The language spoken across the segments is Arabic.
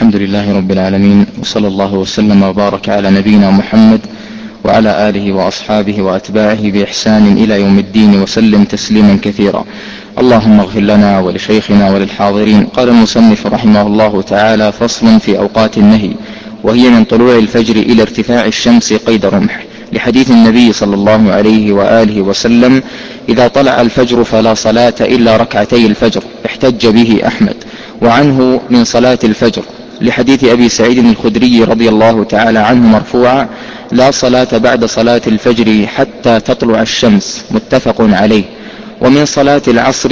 الحمد لله رب العالمين، وصلى الله وسلم وبارك على نبينا محمد وعلى آله وأصحابه وأتباعه بإحسان إلى يوم الدين، وسلم تسليما كثيرا. اللهم اغفر لنا ولشيخنا وللحاضرين. قال المصنف رحمه الله تعالى: فصل في أوقات النهي، وهي من طلوع الفجر إلى ارتفاع الشمس قيد رمح، لحديث النبي صلى الله عليه وآله وسلم: إذا طلع الفجر فلا صلاة إلا ركعتي الفجر، احتج به أحمد. وعنه من صلاة الفجر لحديث أبي سعيد الخدري رضي الله تعالى عنه مرفوعا: لا صلاة بعد صلاة الفجر حتى تطلع الشمس، متفق عليه. ومن صلاة العصر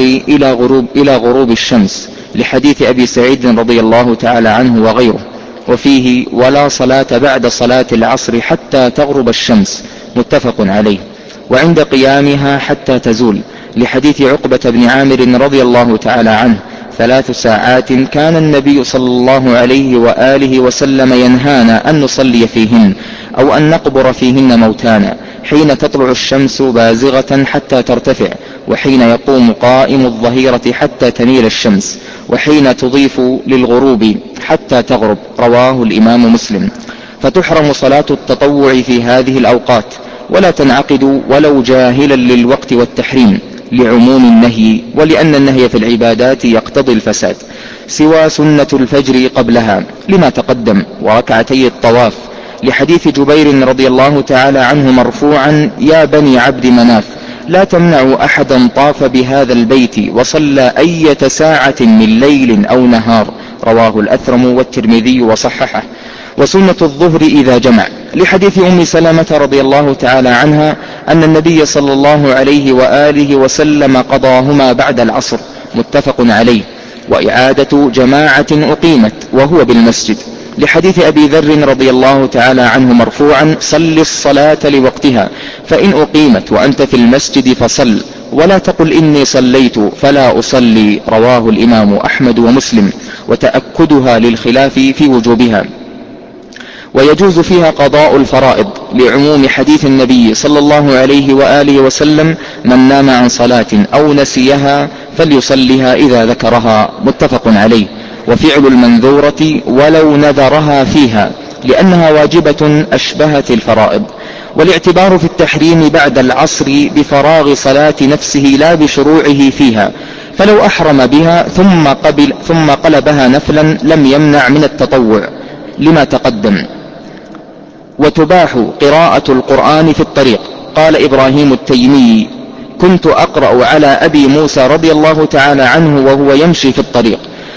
إلى غروب الشمس لحديث أبي سعيد رضي الله تعالى عنه وغيره، وفيه: ولا صلاة بعد صلاة العصر حتى تغرب الشمس، متفق عليه. وعند قيامها حتى تزول لحديث عقبة بن عامر رضي الله تعالى عنه: 3 ساعات كان النبي صلى الله عليه وآله وسلم ينهانا أن نصلي فيهن أو أن نقبر فيهن موتانا: حين تطلع الشمس بازغة حتى ترتفع، وحين يقوم قائم الظهيرة حتى تميل الشمس، وحين تضيف للغروب حتى تغرب. رواه الإمام مسلم. فتحرم صلاة التطوع في هذه الأوقات، ولا تنعقد ولو جاهلا للوقت والتحريم، لعموم النهي، ولأن النهي في العبادات يقتضي الفساد، سوى سنة الفجر قبلها لما تقدم، وركعتي الطواف لحديث جبير رضي الله تعالى عنه مرفوعا: يا بني عبد مناف، لا تمنعوا أحدا طاف بهذا البيت وصلى أية ساعة من ليل أو نهار. رواه الأثرم والترمذي وصححه. وسنة الظهر إذا جمع لحديث أم سلمة رضي الله تعالى عنها أن النبي صلى الله عليه وآله وسلم قضاهما بعد العصر، متفق عليه. وإعادة جماعة أقيمت وهو بالمسجد لحديث أبي ذر رضي الله تعالى عنه مرفوعا: صل الصلاة لوقتها، فإن أقيمت وأنت في المسجد فصل، ولا تقل إني صليت فلا أصلي. رواه الإمام أحمد ومسلم. وتأكدها للخلاف في وجوبها. ويجوز فيها قضاء الفرائض لعموم حديث النبي صلى الله عليه وآله وسلم: من نام عن صلاة أو نسيها فليصلها إذا ذكرها، متفق عليه. وفعل المنذورة ولو نذرها فيها، لأنها واجبة أشبهت الفرائض. والاعتبار في التحريم بعد العصر بفراغ صلاة نفسه لا بشروعه فيها، فلو أحرم بها ثم قلبها نفلا لم يمنع من التطوع لما تقدم. وتباح قراءة القرآن في الطريق. قال إبراهيم التيمي: كنت أقرأ على أبي موسى رضي الله تعالى عنه وهو يمشي في الطريق،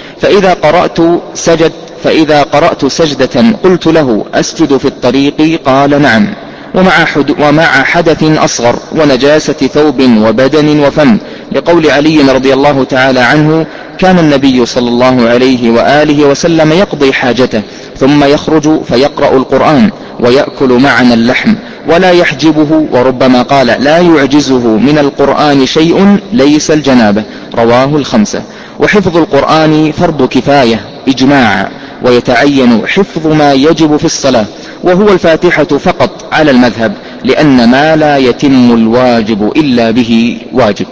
فإذا قرأت سجدة قلت له: أسجد في الطريق؟ قال: نعم. ومع حدث أصغر ونجاسة ثوب وبدن وفم، لقول علي رضي الله تعالى عنه: كان النبي صلى الله عليه وآله وسلم يقضي حاجته ثم يخرج فيقرأ القرآن ويأكل معنا اللحم ولا يحجبه، وربما قال: لا يعجزه من القرآن شيء ليس الجنابة. رواه الخمسة. وحفظ القرآن فرض كفاية إجماعا، ويتعين حفظ ما يجب في الصلاة، وهو الفاتحة فقط على المذهب، لأن ما لا يتم الواجب إلا به واجب.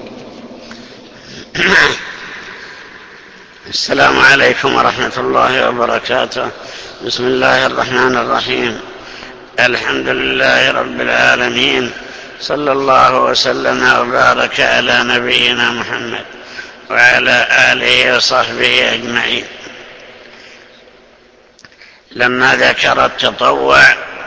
السلام عليكم ورحمة الله وبركاته. بسم الله الرحمن الرحيم. الحمد لله رب العالمين، صلى الله وسلم وبارك على نبينا محمد وعلى آله وصحبه أجمعين. لما ذكر التطوع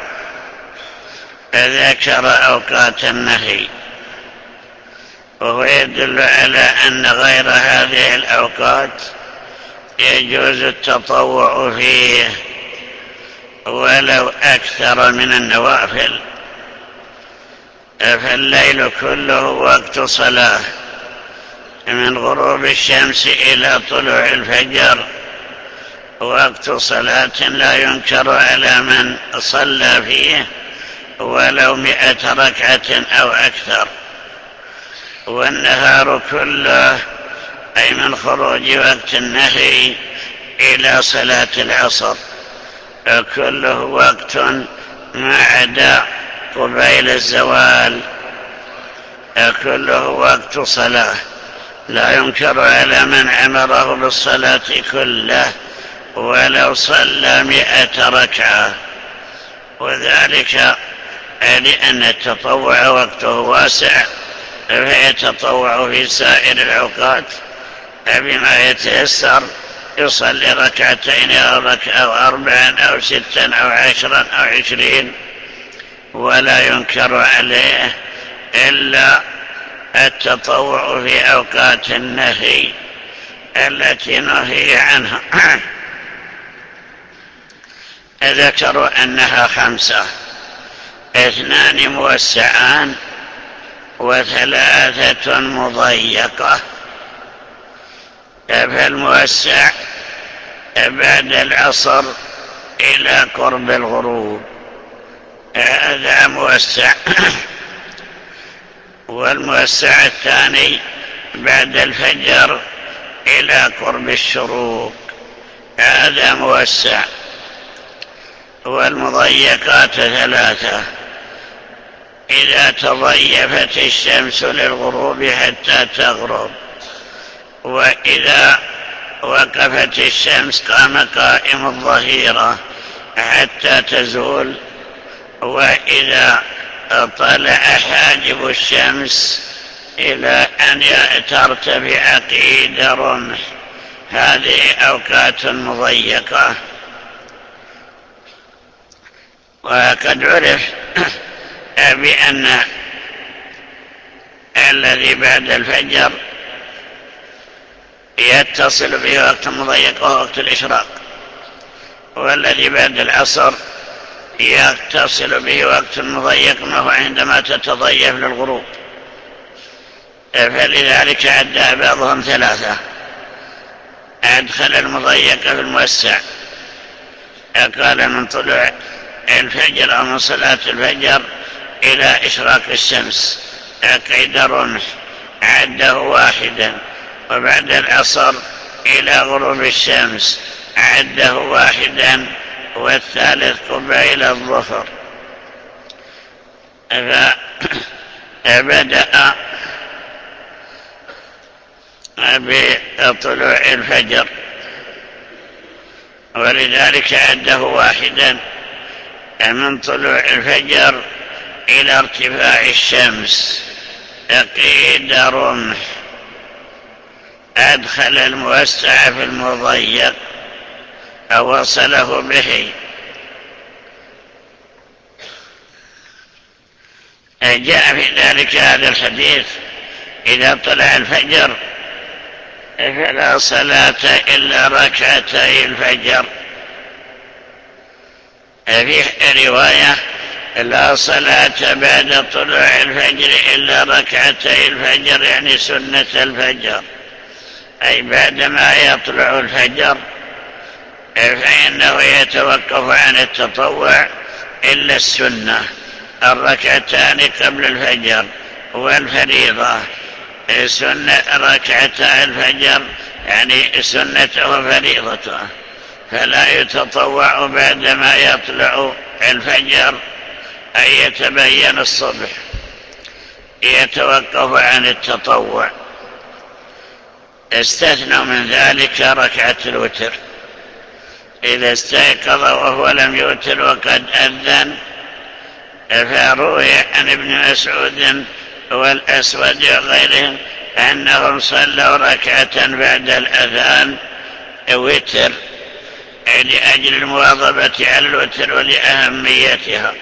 ذكر أوقات النهي، وهو يدل على أن غير هذه الأوقات يجوز التطوع فيه ولو أكثر من النوافل. فالليل كله وقت صلاة، من غروب الشمس إلى طلوع الفجر وقت صلاة لا ينكر على من صلى فيه ولو 100 ركعة أو أكثر. والنهار كله أي من خروج وقت النهي إلى صلاة العصر كله وقت ما عدا قبيل الزوال، كله وقت صلاة، لا ينكر على من أمره بالصلاة كله ولو صلى 100 ركعة، وذلك لأن التطوع وقته واسع، فيتطوع في سائر الأوقات بما يتيسر، يصلي 2 ركعتين أو 4 أو 6 أو 10 أو 20، ولا ينكر عليه إلا التطوع في أوقات النهي التي نهي عنها. ذكروا أنها 5: 2 موسعان و3 مضيقة. فالموسع بعد العصر إلى قرب الغروب، هذا موسع. والموسع الثاني بعد الفجر إلى قرب الشروق، هذا موسع. والمضيقات 3: إذا تضيفت الشمس للغروب حتى تغرب، وإذا وقفت الشمس قام قائم الظهيرة حتى تزول، وإذا طلع حاجب الشمس إلى أن ترتفع قيد رمح. هذه أوقات مضيقة. وقد عرف بأن الذي بعد الفجر يتصل به وقت مضيق وهو وقت الإشراق، والذي بعد العصر يتصل به وقت مضيق وهو عندما تتضيف للغروب. فلذلك عد بعضهم 3: أدخل المضيق في الموسع، قال من طلوع الفجر أو من صلاة الفجر إلى إشراق الشمس قيد رمح، عده 1، وبعد العصر إلى غروب الشمس عده 1، والثالث قبيل الظهر. فبدأ بطلوع الفجر، ولذلك عده 1 من طلوع الفجر إلى ارتفاع الشمس قيد رمح. أدخل الموسع في المضيق أو وصله به. جاء في ذلك هذا الحديث: إذا طلع الفجر فلا صلاة إلا 2 ركعتي الفجر. في رواية: لا صلاة بعد طلوع الفجر إلا 2 ركعتي الفجر، يعني سنة الفجر، أي بعدما يطلع الفجر فإنه يتوقف عن التطوع إلا السنة 2 ركعتان قبل الفجر، والفريضة سنة 2 ركعتا الفجر، يعني سنته وفريضته، فلا يتطوع بعدما يطلع الفجر أي يتبين الصبح، يتوقف عن التطوع. استثنوا من ذلك 2 ركعة الوتر، إذا استيقظ وهو لم يوتر وقد أذن، فروي عن ابن مسعود والأسود وغيرهم أنهم صلوا 1 ركعة بعد الأذان وتر، لأجل المواظبة على الوتر ولأهميتها.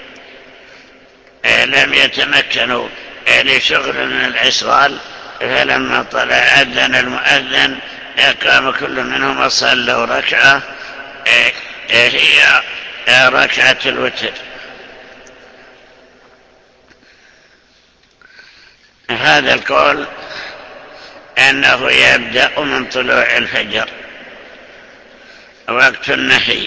لم يتمكنوا لشغل من العشغال، فلما طلع أذن المؤذن قام كل منهم وصلوا 1 ركعة، هي 1 ركعة الوتر. هذا القول أنه يبدأ من طلوع الفجر وقت النهي.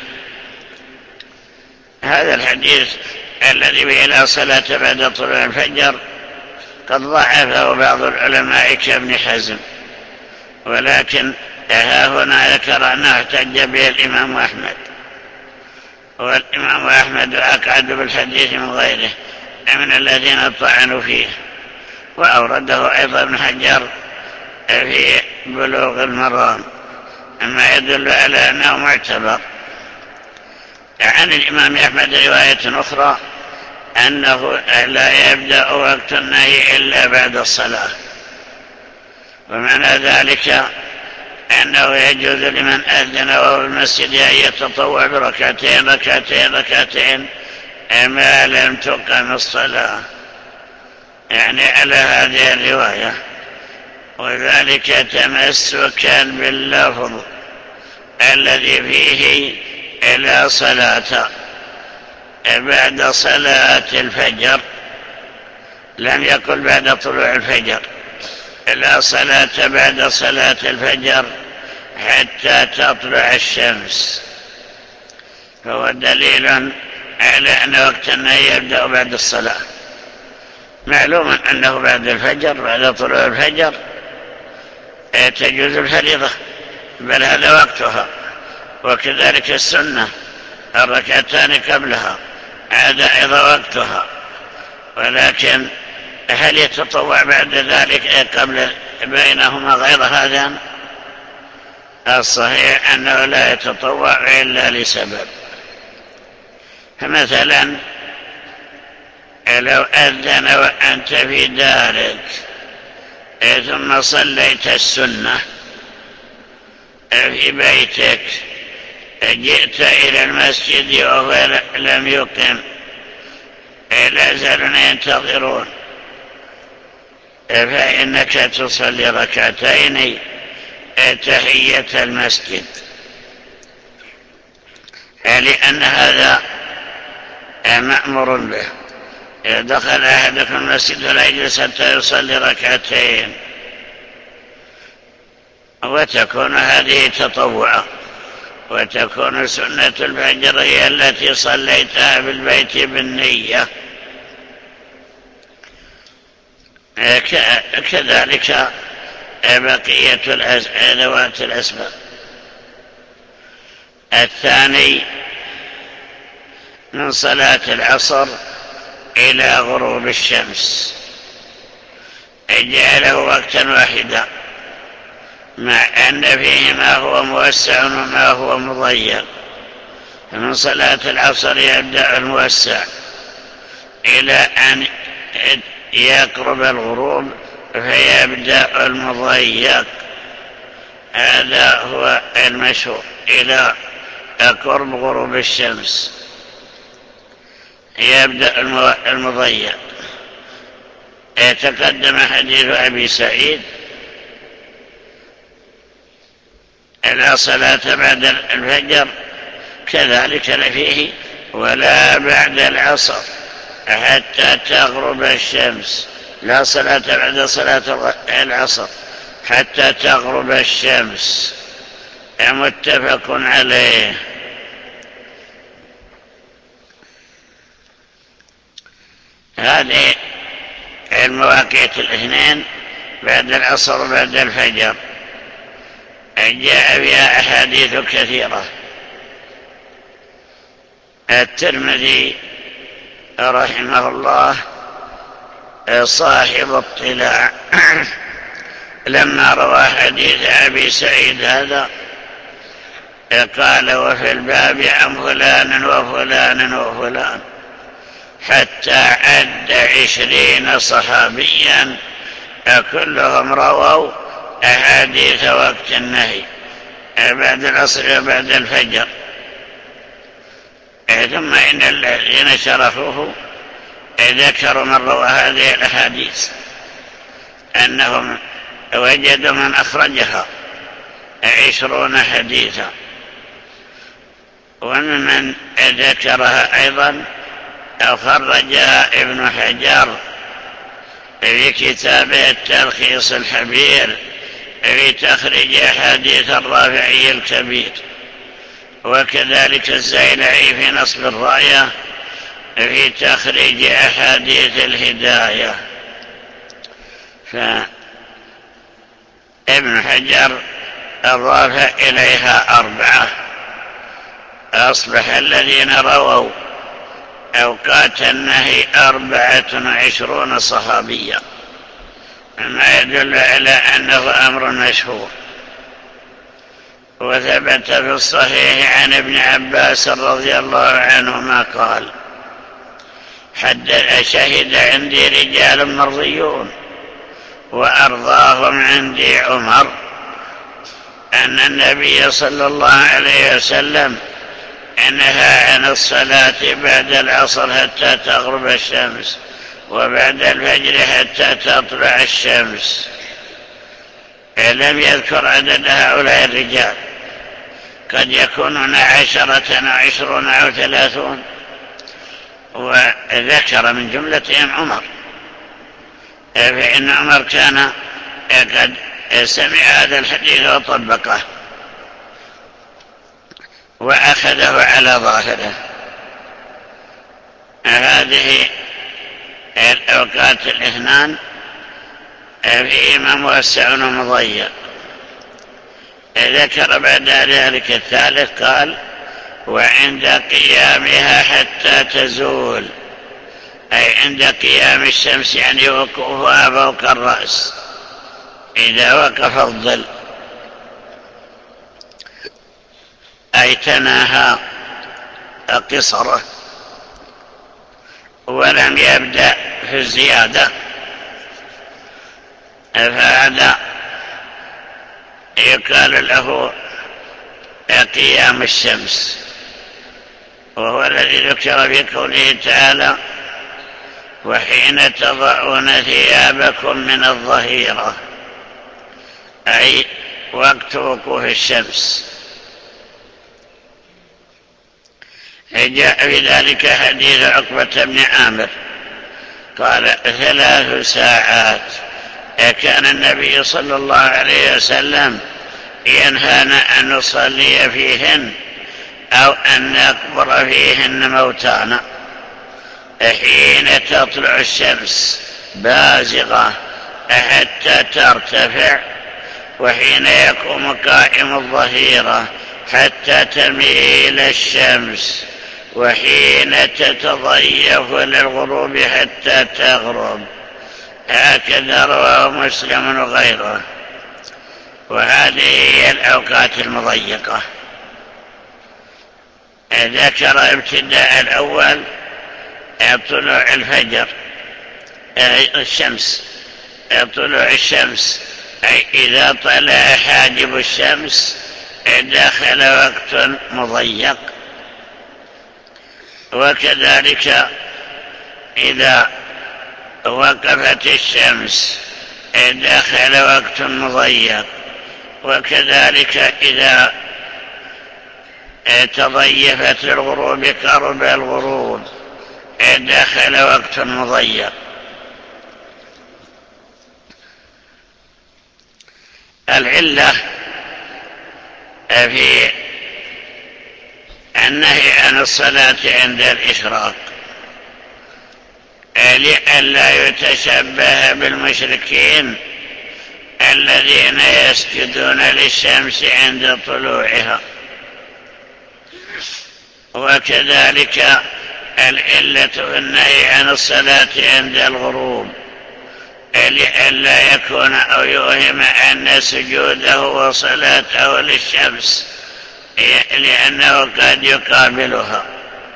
هذا الحديث الذي به لا صلاة بعد طلوع الفجر قد ضعفه بعض العلماء كابن حزم، ولكن ها هنا ذكر أنه احتج به الإمام أحمد، والإمام أحمد أقعد بالحديث من غيره من الذين طعنوا فيه. وأورده أيضا ابن حجر في بلوغ المرام ما يدل على أنه معتبر. عن الإمام أحمد رواية أخرى أنه لا يبدأ وقت النهي إلا بعد الصلاة، ومعنى ذلك أنه يجوز لمن أذن وهو في المسجد أن يتطوع بركعتين ركعتين ما لم تقم الصلاة، يعني على هذه الرواية. وذلك تمسكا باللفظ الذي فيه لا صلاة بعد صلاة الفجر، لم يقل بعد طلوع الفجر، لا صلاة بعد صلاة الفجر حتى تطلع الشمس، فهو دليل على أن وقت النهي يبدأ بعد الصلاة. معلوم أنه بعد الفجر، بعد طلوع الفجر تجوز الفريضة، بل هذا وقتها، وكذلك السنة الركعتان قبلها هذا أيضا وقتها. ولكن هل يتطوع بعد ذلك قبل بينهما غير هذا؟ الصحيح أنه لا يتطوع إلا لسبب. فمثلا لو أذن وأنت في دارك ثم صليت السنة في بيتك، جئت إلى المسجد وهو لم يقم، لا زالون ينتظرون، فإنك تصلي ركعتين تحية المسجد، لأن هذا مأمور به. إذا دخل أحدكم المسجد فلا يجلس حتى يصلي ركعتين، وتكون هذه تطوعا، وتكون سنة الفجر هي التي صليتها بالبيت بالنية. كذلك بقية ذوات الأسباب. الثاني من صلاة العصر إلى غروب الشمس، جعله وقتا واحدا، مع أن فيه ما هو موسع وما هو مضيق. فمن صلاة العصر يبدأ الموسع إلى أن يقرب الغروب فيبدأ المضيق، هذا هو المشهور إلى قرب غروب الشمس يبدأ المضيق. يتقدم حديث أبي سعيد: لا صلاة بعد الفجر، كذلك فيه ولا بعد العصر حتى تغرب الشمس، لا صلاة بعد صلاة العصر حتى تغرب الشمس، متفق عليه. هذه المواقيت الاثنين بعد العصر وبعد الفجر جاء فيها أحاديث كثيرة. الترمذي رحمه الله صاحب الطلاع لما روى حديث أبي سعيد هذا قال: وفي الباب عن فلان وفلان وفلان، حتى عد 20 صحابيا كلهم رووا أحاديث وقت النهي بعد العصر وبعد الفجر. ثم إن الذين شرحوه ذكروا من روى هذه الأحاديث أنهم وجدوا من أخرجها 20 حديثا، وممن ذكرها أيضا خرجها ابن حجر في كتابه التلخيص الحبير في تخريج أحاديث الرافعي الكبير، وكذلك الزيلعي في نصب الراية في تخريج أحاديث الهداية. فابن حجر أضاف إليها 4، أصبح الذين رووا أوقات النهي 24 صحابيا، ما يدل على أنه أمر مشهور. وثبت في الصحيح عن ابن عباس رضي الله عنهما قال: شهد عندي رجال مرضيون وأرضاهم عندي عمر أن النبي صلى الله عليه وسلم نهى عن الصلاة بعد العصر حتى تغرب الشمس، وبعد الفجر حتى تطلع الشمس. لم يذكر عدد هؤلاء الرجال، قد يكونون 10 أو 20 أو 30، وذكر من جملتهم عمر، فإن عمر كان قد سمع هذا الحديث وطبقه وأخذه على ظاهره. هذه الأوقات الاثنان فيهما موسع ومضيق. ذكر بعد ذلك الثالث قال: وعند قيامها حتى تزول، أي عند قيام الشمس، يعني وقوفها فوق الرأس إذا وقف الظل، أي تناهى قصره ولم يبدأ في الزيادة، فهذا يقال له قيام الشمس، وهو الذي ذكر في قوله تعالى: وحين تضعون ثيابكم من الظهيرة، أي وقت وقوف الشمس. جاء في ذلك حديث عقبة بن عامر قال: 3 ساعات كان النبي صلى الله عليه وسلم ينهانا أن نصلي فيهن أو أن نقبر فيهن موتانا: حين تطلع الشمس بازغة حتى ترتفع، وحين يقوم قائم الظهيرة حتى تميل الشمس، وحين تتضيف للغروب حتى تغرب. هكذا رواه مسلم وغيره. وهذه هي الأوقات المضيقة. ذكر ابتداء الأول طلوع الفجر، طلوع الشمس، أي إذا طلع حاجب الشمس دخل وقت مضيق. وكذلك إذا وقفت الشمس دخل وقت مضيق. وكذلك إذا تضيفت الغروب قرب الغروب دخل وقت مضيق. العلة في النهي عن الصلاة عند الإشراق لئلا يتشبه بالمشركين الذين يسجدون للشمس عند طلوعها. وكذلك العلة في النهي عن الصلاة عند الغروب لئلا يكون أو يوهم أن سجوده وصلاته للشمس، لأنه قد يقابلها،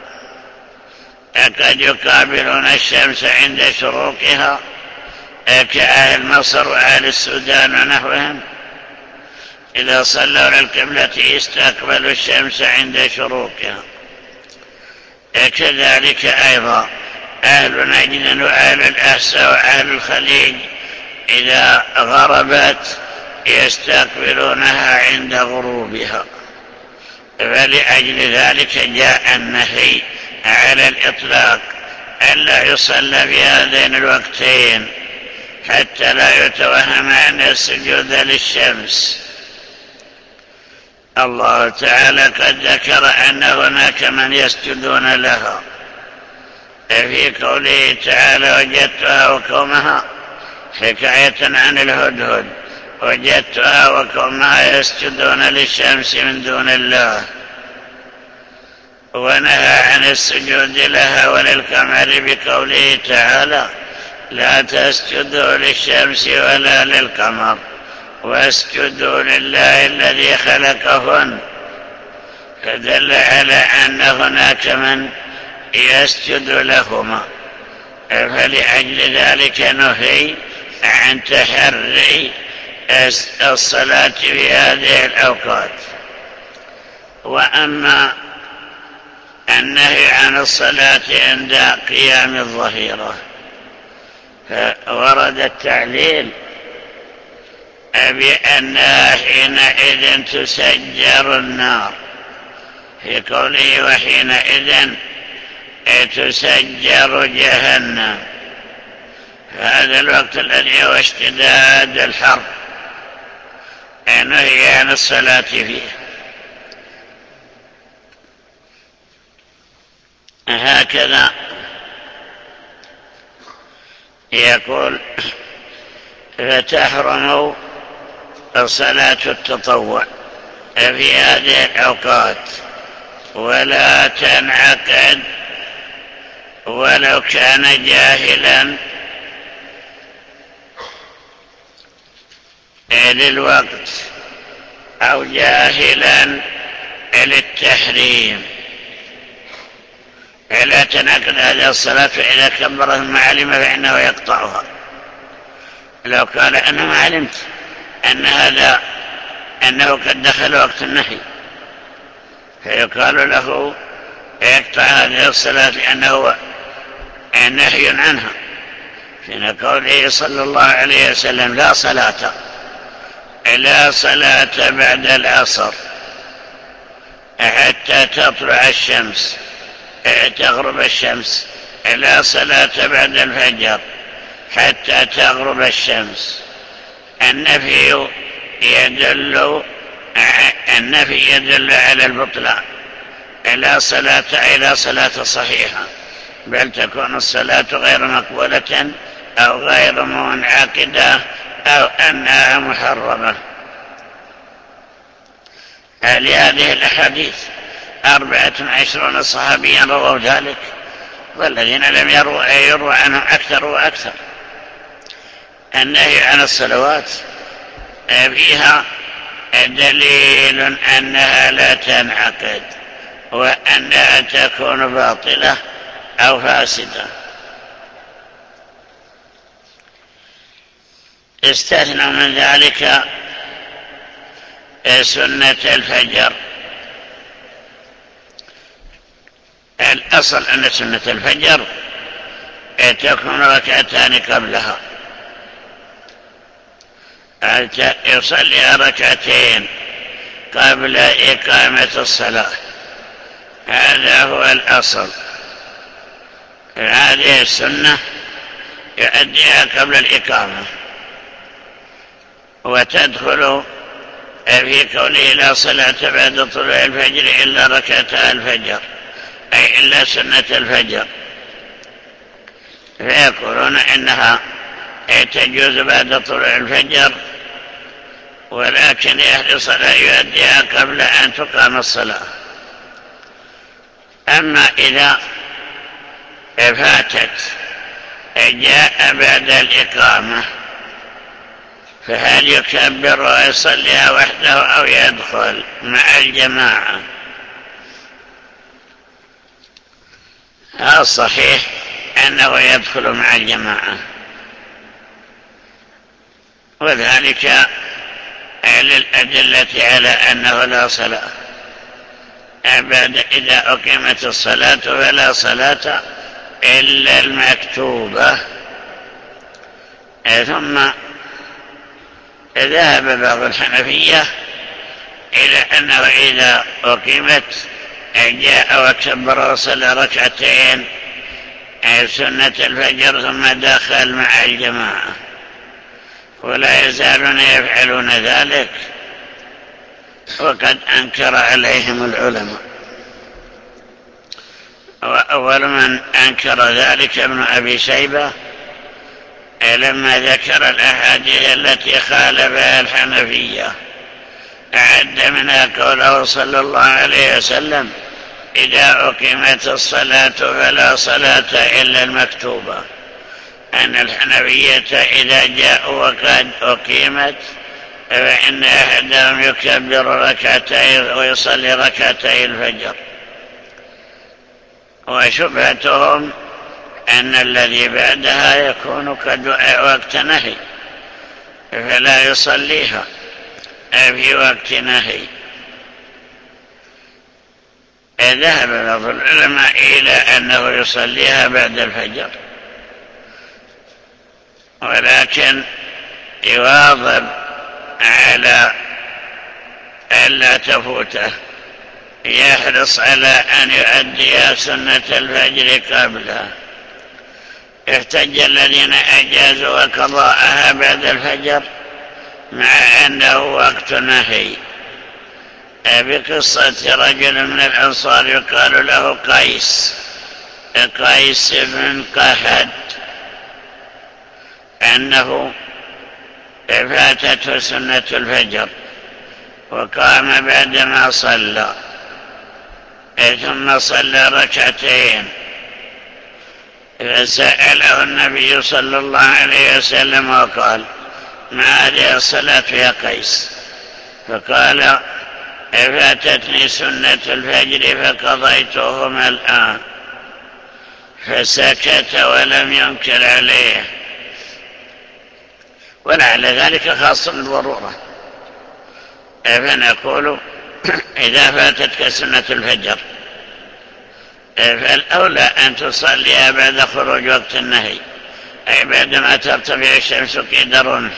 قد يقابلون الشمس عند شروقها كأهل مصر وأهل السودان ونحوهم، إذا صلوا للقبلة يستقبلوا الشمس عند شروقها. كذلك أيضا أهل نجد وأهل الأحساء وأهل الخليج إذا غربت يستقبلونها عند غروبها. فلأجل ذلك جاء النهي على الإطلاق ألا يصلى في هذين الوقتين حتى لا يتوهم أن السجود للشمس. الله تعالى قد ذكر أن هناك من يسجدون لها في قوله تعالى: وجدتها وقومها، حكاية عن الهدهد، وجدتها وقومها يسجدون للشمس من دون الله. ونهى عن السجود لها وللقمر بقوله تعالى: لا تسجدوا للشمس ولا للقمر، واسجدوا لله الذي خلقهن، فدل على أن هناك من يسجد لهما، فلأجل ذلك نهي عن تحري الصلاة في هذه الأوقات. وأما النهي عن الصلاة عند قيام الظهيرة فورد التعليل بأنها حينئذ تسجر النار، في قوله وحينئذ تسجر جهنم، هذا الوقت الذي هو اشتداد الحر نهي عن الصلاة فيه. هكذا يقول فتحرم صلاة التطوع في هذه الأوقات ولا تنعقد ولو كان جاهلا للوقت أو جاهلا للتحريم. لا تنعقد هذه الصلاة فإذا كبر ثم علم فإنه يقطعها. لو قال أنا ما علمت أنه قد دخل وقت النهي فيقال له يقطع هذه الصلاة لأنه نهي عنها، حين قوله صلى الله عليه وسلم لا صلاة بعد العصر حتى تطلع الشمس تغرب الشمس، لا صلاة بعد الفجر حتى تغرب الشمس. النفي يدل على البطلان، لا صلاة صحيحة، بل تكون الصلاة غير مقبولة أو غير منعقدة أو أنها محرمة. لهذه الأحاديث 24 صحابيا رووا ذلك، والذين لم يروى عنهم أكثر وأكثر. النهي عن الصلوات فيها دليل أنها لا تنعقد وأنها تكون باطلة أو فاسدة. استثنوا من ذلك سنة الفجر. الأصل أن سنة الفجر تكون ركعتان قبلها، يصلي ركعتين قبل إقامة الصلاة، هذا هو الأصل. هذه السنة يؤديها قبل الإقامة، وتدخل في قوله لا صلاة بعد طلوع الفجر إلا ركعتا الفجر، أي إلا سنة الفجر، فيقولون إنها تجوز بعد طلوع الفجر، ولكن أهل الصلاة يؤديها قبل أن تقام الصلاة. أما إذا فاتت جاء بعد الإقامة فهل يكبر ويصليها وحده أو يدخل مع الجماعة؟ الصحيح أنه يدخل مع الجماعة، وذلك للأدلة على أنه لا صلاة بعد إذا أقيمت الصلاة، فلا صلاة إلا المكتوبة. ثم ذهب بعض الحنفية إلى أنه إذا أقيمت جاء وكبر وصلى ركعتين سنة الفجر ثم دخل مع الجماعة، ولا يزالون يفعلون ذلك، وقد أنكر عليهم العلماء. وأول من أنكر ذلك ابن أبي شيبة لما ذكر الأحاديث التي خالفها الحنفية، أعد منها قوله صلى الله عليه وسلم إذا أقيمت الصلاة فلا صلاة إلا المكتوبة، أن الحنفية إذا جاءوا وقد أقيمت فإن أحدهم يكبر ركعتين ويصلي ركعتي الفجر. وشبهتهم أن الذي بعدها يكون كدعاء وقت نهي فلا يصليها في وقت نهي. ذهب بعض العلماء إلى أنه يصليها بعد الفجر، ولكن يواظب على ألا تفوته، يحرص على أن يؤدي سنة الفجر قبلها. احتج الذين أجازوا قضاءها بعد الفجر مع أنه وقت نهي بقصة رجل من الأنصار يقال له قيس بن قحد، أنه فاتته سنة الفجر وقام بعدما صلى، ثم صلى ركعتين، فسأله النبي صلى الله عليه وسلم وقال: ما هذه الصلاة يا قيس؟ فقال: فاتتني سنة الفجر فقضيتهما الآن. فسكت ولم ينكر عليه، ولعل ذلك خاص بالضرورة. فنقول إذا فاتتك سنة الفجر فالأولى أن تصليها بعد خروج وقت النهي، أي بعدما ترتفع الشمس قيد الرمح.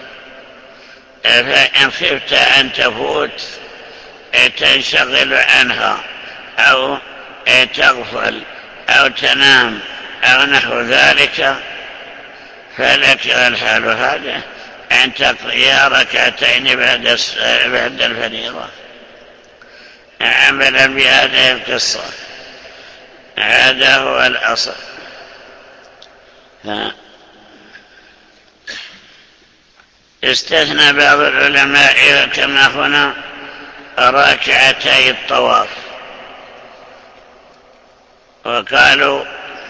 فإن خفت أن تفوت تنشغل عنها أو تغفل أو تنام أو نحو ذلك، فلك الحال هذا أن تقضي ركعتين بعد الفريضة عملا بهذه القصة. هذا هو الأصل. استثنى بعض العلماء كما هنا ركعتي الطواف، وقالوا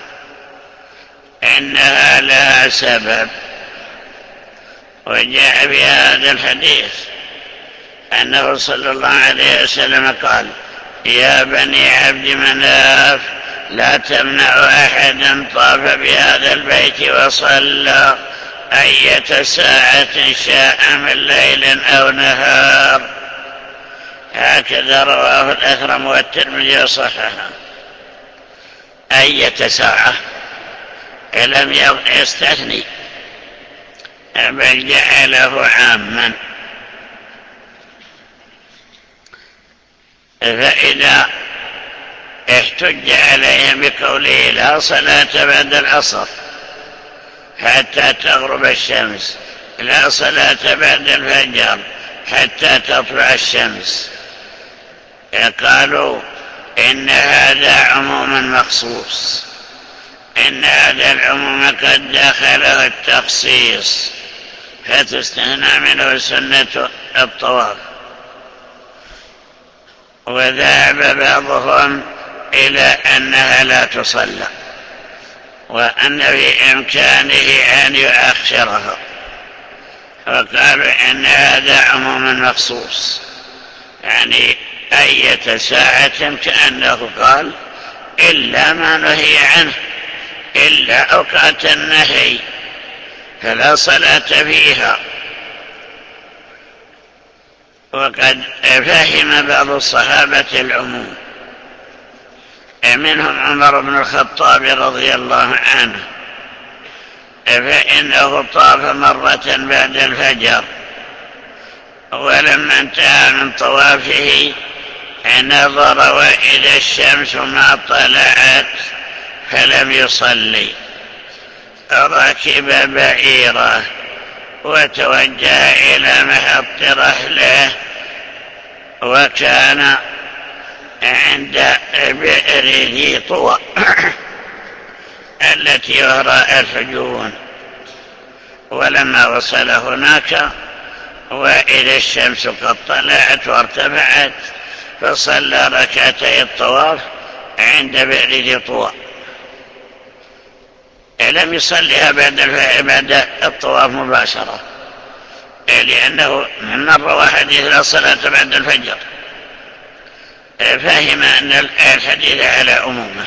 إنها لها سبب، وجاء في هذا الحديث أنه صلى الله عليه وسلم قال: يا بني عبد مناف لا تمنع أحدا طاف بهذا البيت وصلى أية ساعة شاء من ليل أو نهار. هكذا رواه الأثرم والترمذي وصححه. أية ساعة لم يستثني بل جعله عاما. فإذا احتج عليهم بقوله لا صلاة بعد العصر حتى تغرب الشمس، لا صلاة بعد الفجر حتى تطلع الشمس، قالوا إن هذا عموم مخصوص، إن هذا العموم قد دخله التخصيص، فتستثنى منه سنة الطواف. وذهب بعضهم إلى أنها لا تصلى، وأن بإمكانه أن يؤخرها، وقالوا إن هذا عموم مخصوص، يعني أية ساعة، كأنه قال إلا ما نهي عنه، إلا أوقات النهي فلا صلاة فيها. وقد فهم بعض الصحابة العموم، منهم عمر بن الخطاب رضي الله عنه، فإنه طاف مرة بعد الفجر، ولما انتهى من طوافه نظر وإذا الشمس ما طلعت فلم يصلي، ركب بعيره وتوجه إلى محط رحله، وكان عند بئر ذي طوى التي وراء الحجون. ولما وصل هناك وإذا الشمس قد طلعت وارتفعت، فصلى ركعتي الطواف عند بئر ذي طوى، لم يصليها بعد الطواف مباشرة، لأنه من روى حديث لا صلاة بعد الفجر فهم أن الحديث على عمومه.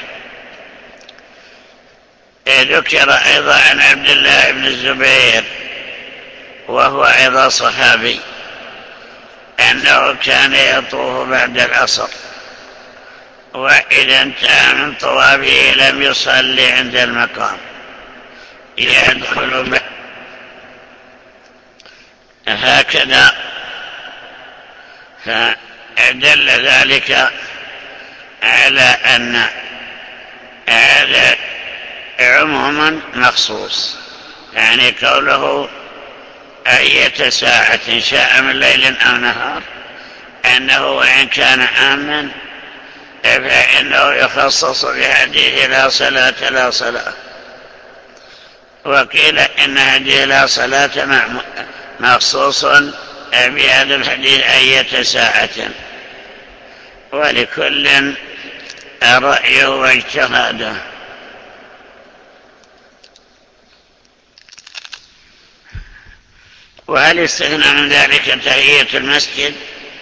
ذكر أيضا عن عبد الله بن الزبير وهو أيضا صحابي أنه كان يطوف بعد العصر، وإذا انتهى من طوافه لم يصلي عند المقام، يدخل هكذا. فدل ذلك على أن هذا عموما مخصوص، يعني قوله أية ساعة شاء من ليل أو نهار، أنه وإن كان عاما فإنه يخصص بحديث لا صلاة لا صلاة. وقيل إن حديث لا صلاة مخصوص بهذا الحديث أية ساعة، ولكل رأيه واجتهاده. وهل استثنى من ذلك تحية المسجد؟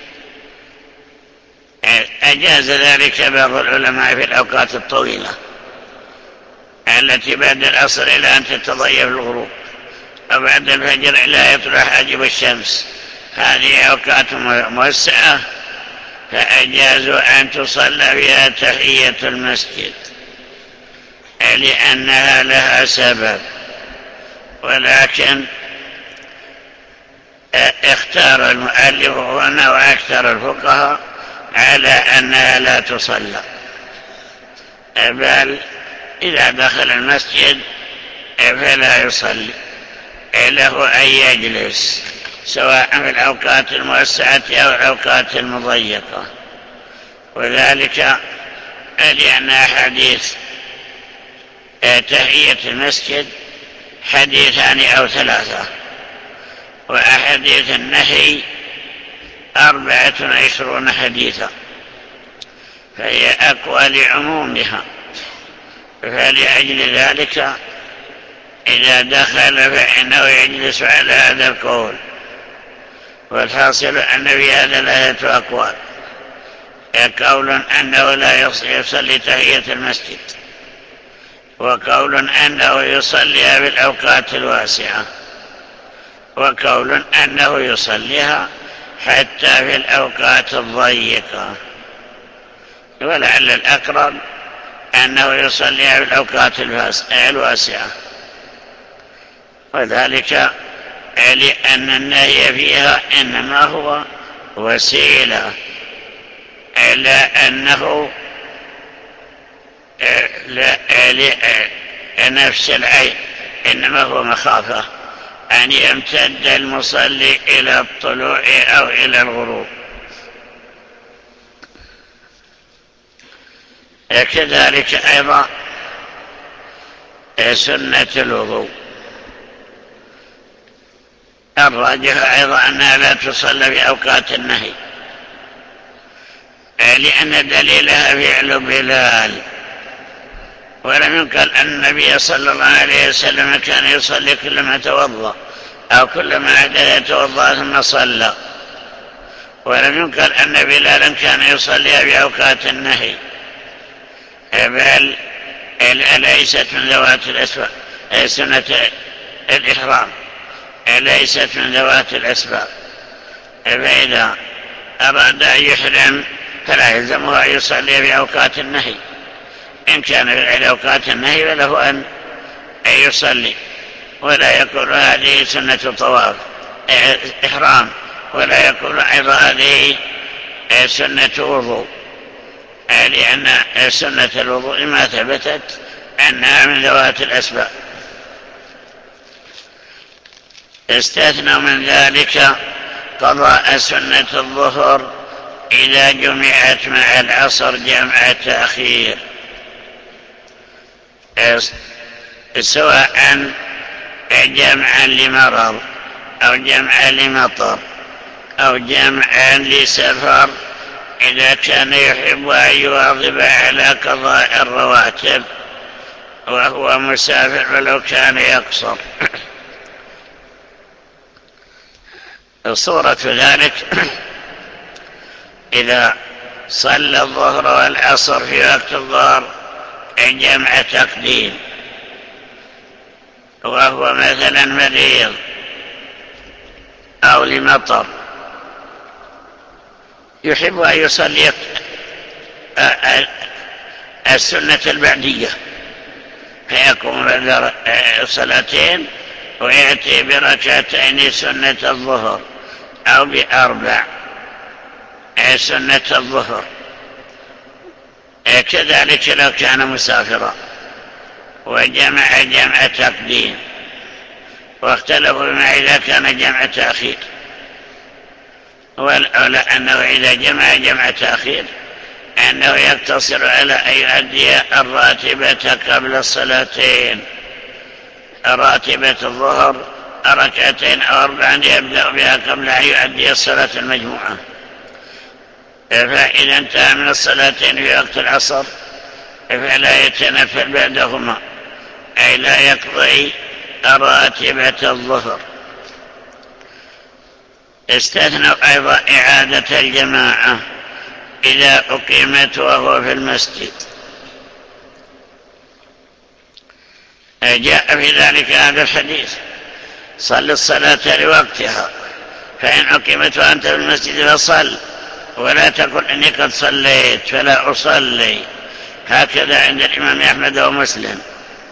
أجاز ذلك بعض العلماء في الأوقات الطويلة التي بعد العصر إلى أن تتضيف الغروب، وبعد الفجر إلى يطلع حاجب الشمس، هذه أوقات موسعة، فأجازوا أن تصلى بها تحية المسجد لأنها لها سبب. ولكن اختار المؤلف هنا وأكثر الفقهاء على أنها لا تصلى، بل إذا دخل المسجد فلا يصلي، له أن يجلس سواء في الأوقات الموسعة أو الأوقات المضيقة. وذلك لأن حديث تحية المسجد حديثان أو ثلاثة، وأحاديث النهي 24 حديثا، فهي أقوى لعمومها. فلأجل ذلك إذا دخل فإنه يجلس على هذا القول. والحاصل أن في هذا الآية أقوال: قول أنه لا يصلي تحية المسجد، وقول أنه يصليها بالأوقات الواسعة، وقول أنه يصليها حتى في الأوقات الضيقة. ولعل الأقرب أنه يصليها بالأوقات الواسعة، وذلك لأن النهي فيها إنما هو وسيلة إلى أنه نفس العين، إنما هو مخافة أن يمتد المصلي إلى الطلوع أو إلى الغروب. كذلك أيضا سنة الوضوء الراجح أيضا أنها لا تصلى في أوقات النهي، لأن دليلها فعل بلال، ولم ينقل أن النبي صلى الله عليه وسلم كان يصلي كلما توضأ أو كلما عاد يتوضأ ثم صلى، ولم ينقل أن بلالا كان يصلي في أوقات النهي، بل ليست من ذوات الأسباب. سنة الإحرام ليست من ذوات الأسباب، فإذا أراد أن يحرم فلا يلزمه أن يصلي في أوقات النهي. إن كان في أوقات النهي فله أن يصلي، ولا يكون هذه سنة طواف إحرام، ولا يكون أيضا هذه سنة وضوء، لأن سنة الوضوء ما ثبتت أنها من ذوات الأسباب. استثنى من ذلك قضاء سنة الظهر إذا جمعت مع العصر جمع تأخير، سواء جمعا لمرض أو جمعا لمطر أو جمعا لسفر، إذا كان يحب أن يواظب على قضاء الرواتب وهو مسافر ولو كان يقصر. صورة ذلك إذا صلى الظهر والعصر في وقت الظهر جمع تقديم، وهو مثلا مريض أو لمطر يحب أن يصلي السنة البعدية، فيقوم بعد صلاتين ويأتي بركعتين سنة الظهر أو بأربع سنة الظهر. كذلك لو كان مسافرا وجمع جمع تقديم، واختلفوا ما إذا كان جمع تأخير، والأولى أنه إذا جمع جمع تأخير أنه يقتصر على أن يؤدي الراتبة قبل الصلاتين، راتبة الظهر ركعتين أو أربعا يبدأ بها قبل أن يؤدي الصلاة المجموعة. فإذا انتهى من الصلاتين في وقت العصر فلا يتنفل بعدهما، أي لا يقضي راتبة الظهر. استثنوا أيضا إعادة الجماعة إذا أقيمت وهو في المسجد. جاء في ذلك هذا الحديث: صل الصلاة لوقتها، فإن أقيمت وأنت في المسجد فصل، ولا تقل إني قد صليت فلا أصلي. هكذا عند الإمام أحمد ومسلم.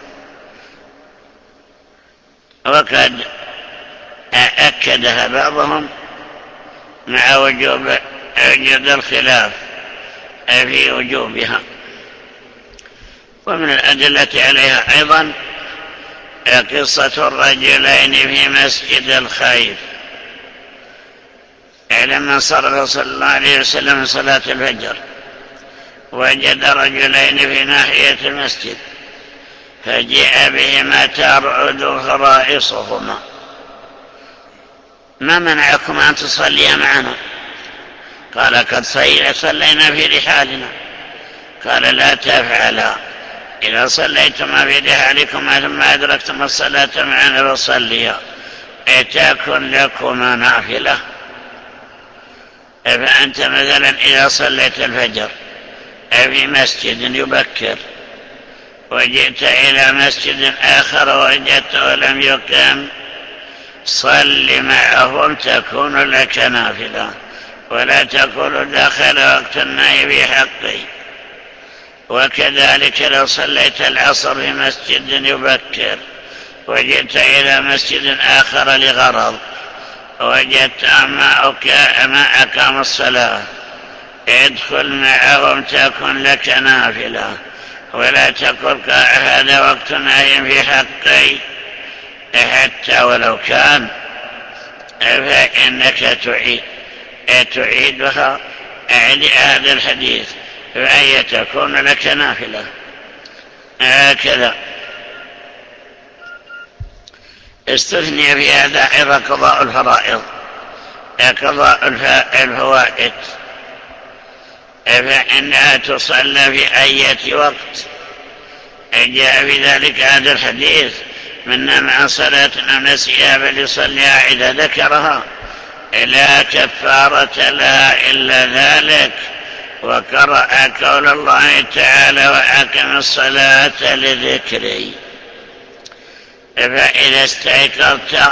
وقد أكدها بعضهم مع وجود الخلاف في وجوبها. ومن الأدلة عليها أيضا قصة الرجلين في مسجد الخيف لما صرف صلى الله عليه وسلم صلاة الفجر، وجد رجلين في ناحية المسجد فجاء بهما ترعد فرائصهما: ما منعكم أن تصليا معنا؟ قال: قد صلينا في رحالنا. قال: لا تفعلا، إذا صليتما في رحالكما ثم أدركتما الصلاة معنا فصليا، تكن لكما نافلة. فأنت مثلا إذا صليت الفجر في مسجد يبكر وجئت إلى مسجد آخر وجدته لم يقم، صل معهم تكون لك نافلة، ولا تقول دخل وقت النهي في حقي. وكذلك لو صليت العصر في مسجد يبكر وجئت إلى مسجد آخر لغرض وجدت ما أقام الصلاة، ادخل معهم تكن لك نافلة، ولا تقل هذا وقت نهي في حقي حتى ولو كان، فإنك تعيدها لهذا الحديث، فهي تكون لك نافلة. هكذا استثني في هذا أيضا قضاء الفرائض، قضاء الفوائد، فإنها تصلى في أي وقت. جاء في ذلك هذا الحديث: من نام عن صلاة أو نسيها فليصليها إذا ذكرها، لا كفارة لها إلا ذلك. وقرأ قول الله تعالى: وأقم الصلاة لذكري. فإذا استيقظت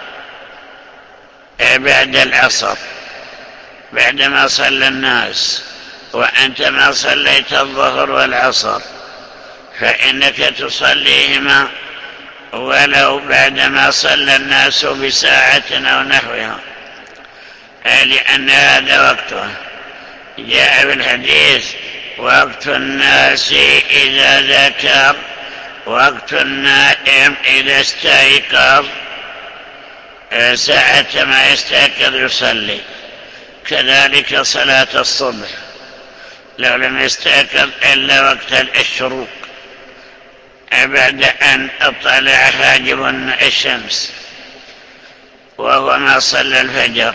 بعد العصر بعدما صلى الناس وأنت ما صليت الظهر والعصر، فإنك تصليهما ولو بعدما صلى الناس بساعة أو نحوها، لأن هذا وقته. جاء في الحديث: وقت الناس إذا ذكر، وقت النائم إذا استيقظ. ساعة ما يستيقظ يصلي. كذلك صلاة الصبح لو لم يستيقظ إلا وقت الشروق بعد أن اطلع حاجب الشمس وهو ما صلى الفجر،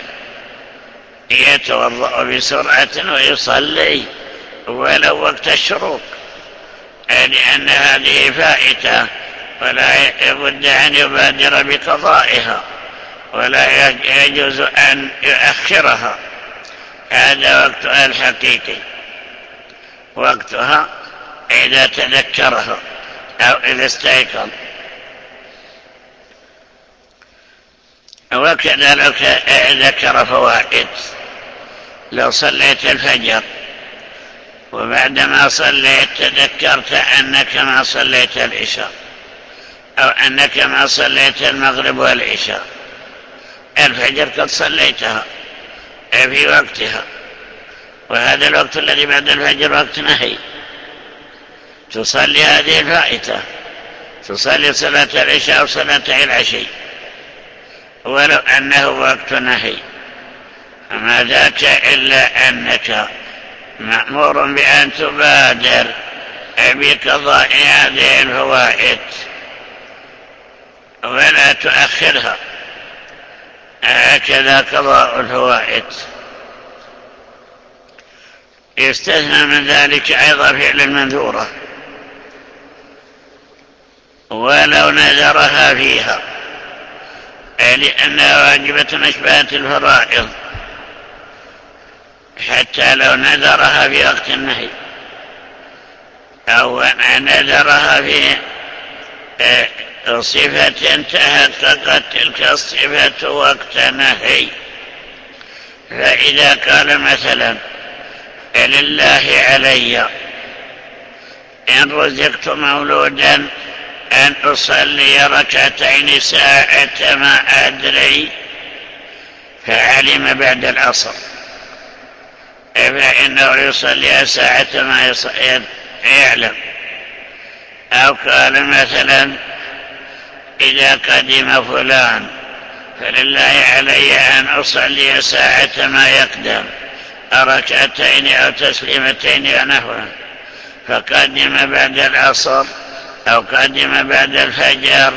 يتوضأ بسرعة ويصلي ولو وقت الشروق، لأن هذه فائتة ولا بد أن يبادر بقضائها، ولا يجوز أن يؤخرها. هذا وقتها الحقيقي، وقتها إذا تذكرها أو إذا استيقظ. وكذا لو ذكر فوائد، لو صليت الفجر وبعدما صليت تذكرت أنك ما صليت العشاء أو أنك ما صليت المغرب والعشاء، الفجر قد صليتها في وقتها، وهذا الوقت الذي بعد الفجر وقت نهي، تصلي هذه الفائتة، تصلي صلاة العشاء أو صلاة العشي ولو أنه وقت نهي. ما ذاك إلا أنك مأمور بأن تبادر بقضاء هذه الفوائد ولا تؤخرها. هكذا قضاء الفوائد. يستثنى من ذلك أيضا فعل المنذورة ولو نذرها فيها، لأنها واجبة أشبهت الفرائض، حتى لو نذرها في وقت النهي أو نذرها في صفة تحققت تلك الصفة وقت نهي. فإذا قال مثلا لله علي إن رزقت مولودا أن أصلي ركعتين ساعة ما أدري، فعلم بعد العصر فإنه يصلي ساعة ما يعلم. أو قال مثلا إذا قدم فلان فلله علي أن أصلي ساعة ما يقدم، ركعتين أو تسليمتين ونحوه، فقدم بعد العصر أو قدم بعد الفجر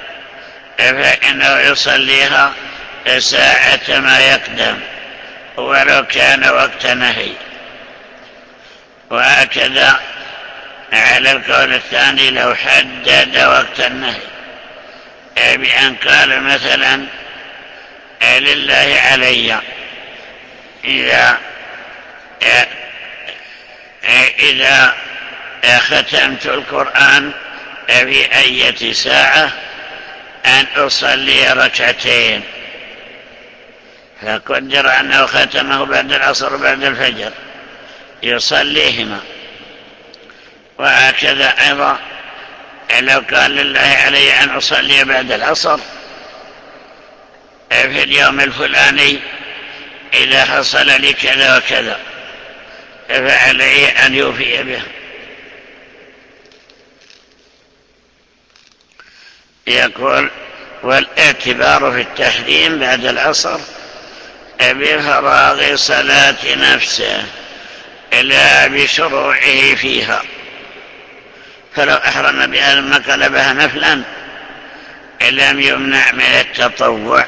فإنه يصليها ساعة ما يقدم ولو كان وقت نهي. وهكذا على القول الثاني لو حدد وقت النهي بأن قال مثلا لله علي إذا ختمت القرآن في أي ساعة أن أصلي ركعتين، فقدر أنه ختمه بعد العصر وبعد الفجر يصليهما. وهكذا أيضا لو قال لله علي أن أصلي بعد العصر في اليوم الفلاني إذا حصل لي كذا وكذا، فعليه أن يوفي به. يقول والاعتبار في التحريم بعد العصر بفراغ صلاة نفسه لا بشروعه فيها، فلو أحرم بها لما قلبها نفلا لم يمنع من التطوع.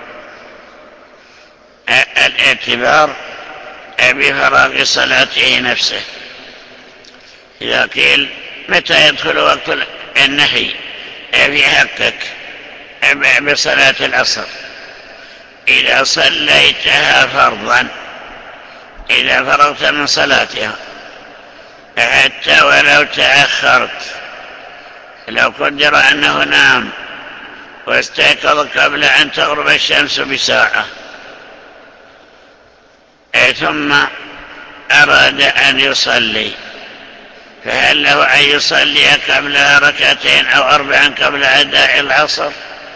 الاعتبار بفراغ صلاته نفسه. إذا قيل متى يدخل وقت النهي في حقك بصلاة العصر؟ إذا صليتها فرضا، إذا فرغت من صلاتها، حتى ولو تأخرت، لو قدر أنه نام واستيقظ قبل أن تغرب الشمس بساعة ثم أراد أن يصلي، فهل له أن يصلي قبلها ركعتين أو 4 قبل أداء العصر؟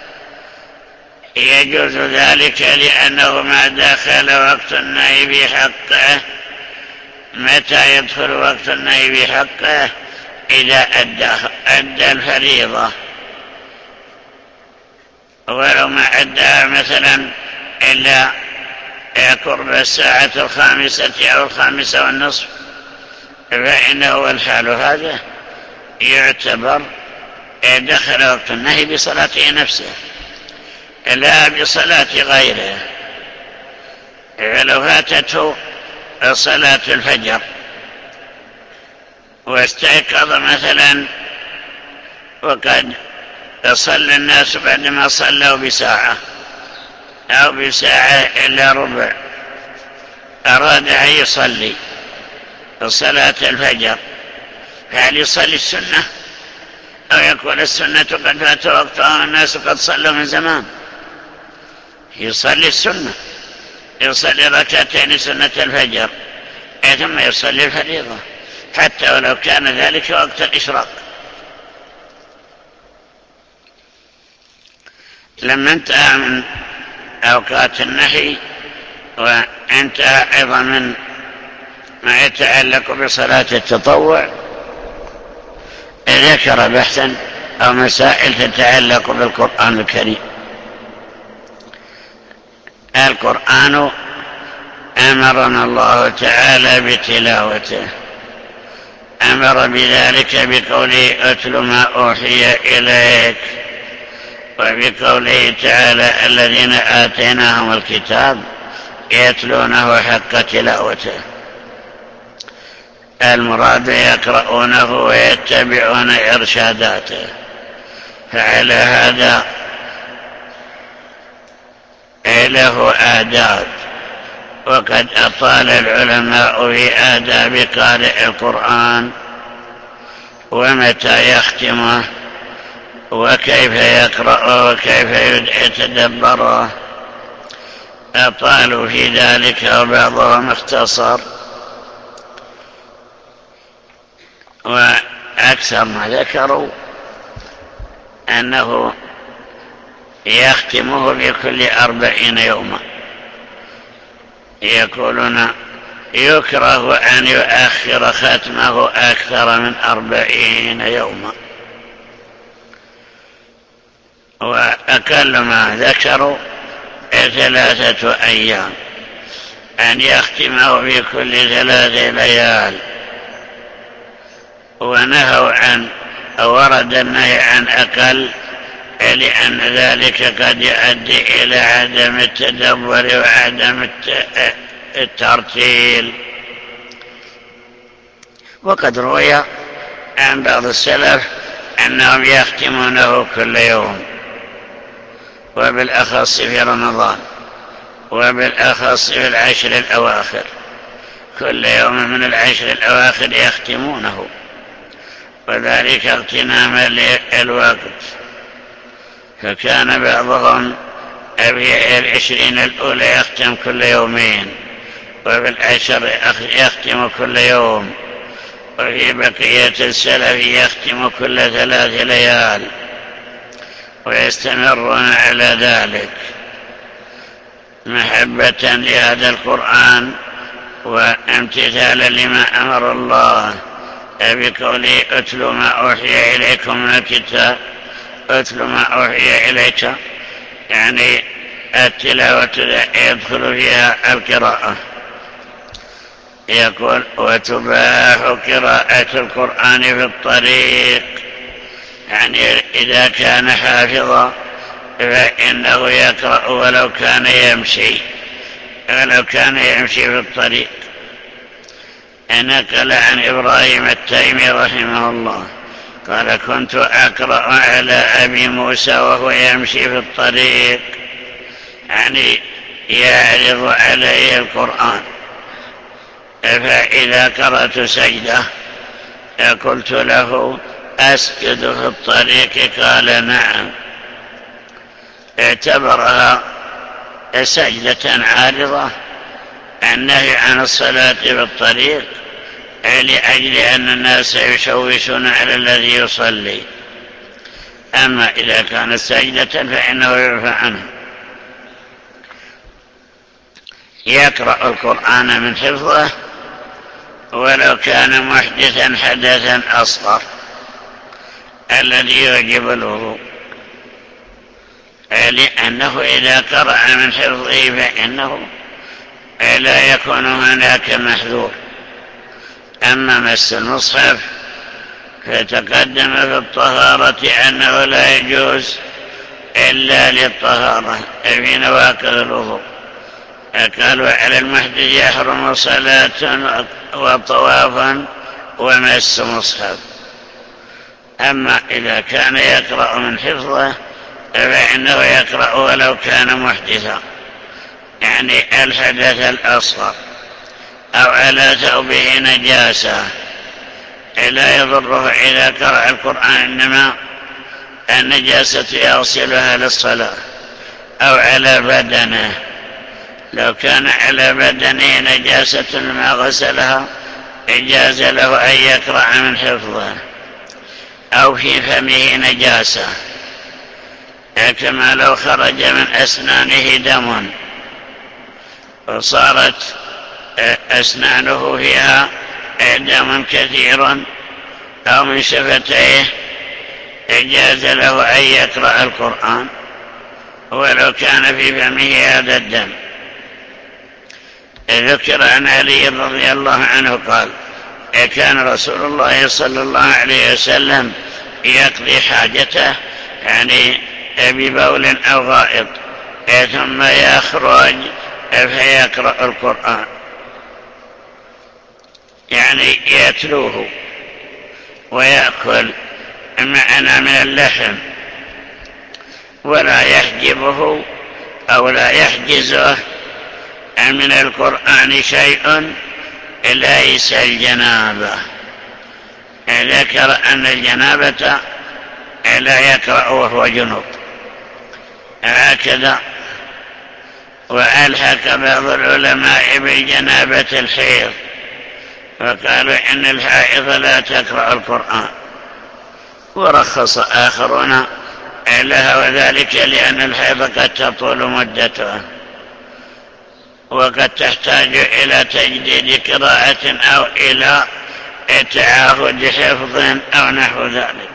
يجوز ذلك لأنه ما دخل وقت النهي بحقه. متى يدخل وقت النهي بحقه؟ إذا أدى الفريضة، ولو ما أدى مثلا إلا قرب الساعة 5 أو 5:30، فإنه الحال هذا يعتبر دخل وقت النهي بصلاته نفسه لا بصلاة غيره. فلو فاتته صلاة الفجر واستيقظ مثلا وقد صلى الناس بعدما صلوا بساعة، أو بساعة إلا ربع أراد أن يصلي صلاة الفجر، هل يصلي السنة أو يكون السنة قد فات وقتها والناس قد صلوا من زمان؟ يصلي السنة، يصلي ركعتين سنة الفجر ثم يصلي الفريضة حتى ولو كان ذلك وقت الإشراق. لما انتهى من أوقات النهي وانتهى أيضا من ما يتعلق بصلاة التطوع، ذكر بحثا أو مسائل تتعلق بالقرآن الكريم. القرآن أمرنا الله تعالى بتلاوته، أمر بذلك بقوله اتل ما أوحي إليك، وبقوله تعالى الذين آتيناهم الكتاب يتلونه حق تلاوته، المراد يقرؤونه ويتبعون إرشاداته. فعلى هذا له آداب، وقد أطال العلماء في آداب قارئ القرآن ومتى يختمه وكيف يقرأه وكيف يتدبره، أطالوا في ذلك وبعضهم اختصر، وأكثر ما ذكروا أنه يختمه بكل 40 يوما. يقولون يكره أن يؤخر ختمه أكثر من 40 يوما، وأقل ما ذكروا 3 أيام، أن يختمه في كل 3 ليال. ونهوا عن ورد النهي عن أقل، لأن ذلك قد يؤدي إلى عدم التدبر وعدم الترتيل. وقد روي عن بعض السلف أنهم يختمونه كل يوم، وبالأخص في رمضان، وبالأخص في العشر الأواخر، كل يوم من العشر الأواخر يختمونه، وذلك اغتناما للوقت. فكان بعضهم في 20 الأولى يختم كل يومين، وفي العشر يختم كل يوم، وفي بقية السلف يختم كل 3 ليال، ويستمرون على ذلك محبة لهذا القرآن وامتثالا لما أمر الله بقوله اتل ما أوحي إليكم من الكتاب، اتل ما أوحي إليك، يعني التلاوة يدخل فيها القراءة. يقول وتباح قراءة القرآن في الطريق، يعني إذا كان حافظا فإنه يقرأ ولو كان يمشي في الطريق. نقل عن إبراهيم التيمي رحمه الله قال كنت أقرأ على أبي موسى وهو يمشي في الطريق، يعني يعرض عليه القرآن، فإذا قرأت سجدة قلت له أسجد في الطريق، قال نعم، اعتبرها سجدة عارضة، النهي عن الصلاة في الطريق لأجل أن الناس يشوشون على الذي يصلي. أما إذا كانت سجدة فإنه يرفع عنه. يقرأ القرآن من حفظه ولو كان محدثا حدثا أصغر الذي يوجب الوضوء، لأنه إذا قرأ من حفظه فإنه لا يكون هناك محذور. أما مس المصحف فتقدم في الطهارة أنه لا يجوز إلا للطهارة في نواقض الوضوء. قالوا على المحدث يحرم صلاة وطوافا ومس مصحف. أما إذا كان يقرأ من حفظه فإنه يقرأ ولو كان محدثا، يعني الحدث الأصغر، أو على ثوبه نجاسة لا يضره إذا قرأ القرآن، إنما النجاسة يغسلها للصلاة، أو على بدنه، لو كان على بدنه نجاسة ما غسلها إجاز له أن يقرأ من حفظه، أو في فمه نجاسة كما لو خرج من أسنانه دم وصارت أسنانه فيها دم كثير، أو من شفتيه إجاز له أن يقرأ القرآن ولو كان في فمه هذا الدم. ذكر عن علي رضي الله عنه قال: كان رسول الله صلى الله عليه وسلم يقضي حاجته يعني ببول أو غائط ثم يخرج فيقرأ القرآن، يعني يتلوه ويأكل معنا من اللحم، ولا يحجبه أو لا يحجزه من القرآن شيء ليس الجنابة. ذكر أن الجنابة لا يقرأ وهو جنوب هكذا. وألحق بعض العلماء بالجنابة الحيض، فقالوا إن الحائض لا تقرأ القرآن، ورخص آخرون لها، وذلك لأن الحيض قد تطول مدتها وقد تحتاج إلى تجديد قراءة أو إلى تعاهد حفظ أو نحو ذلك.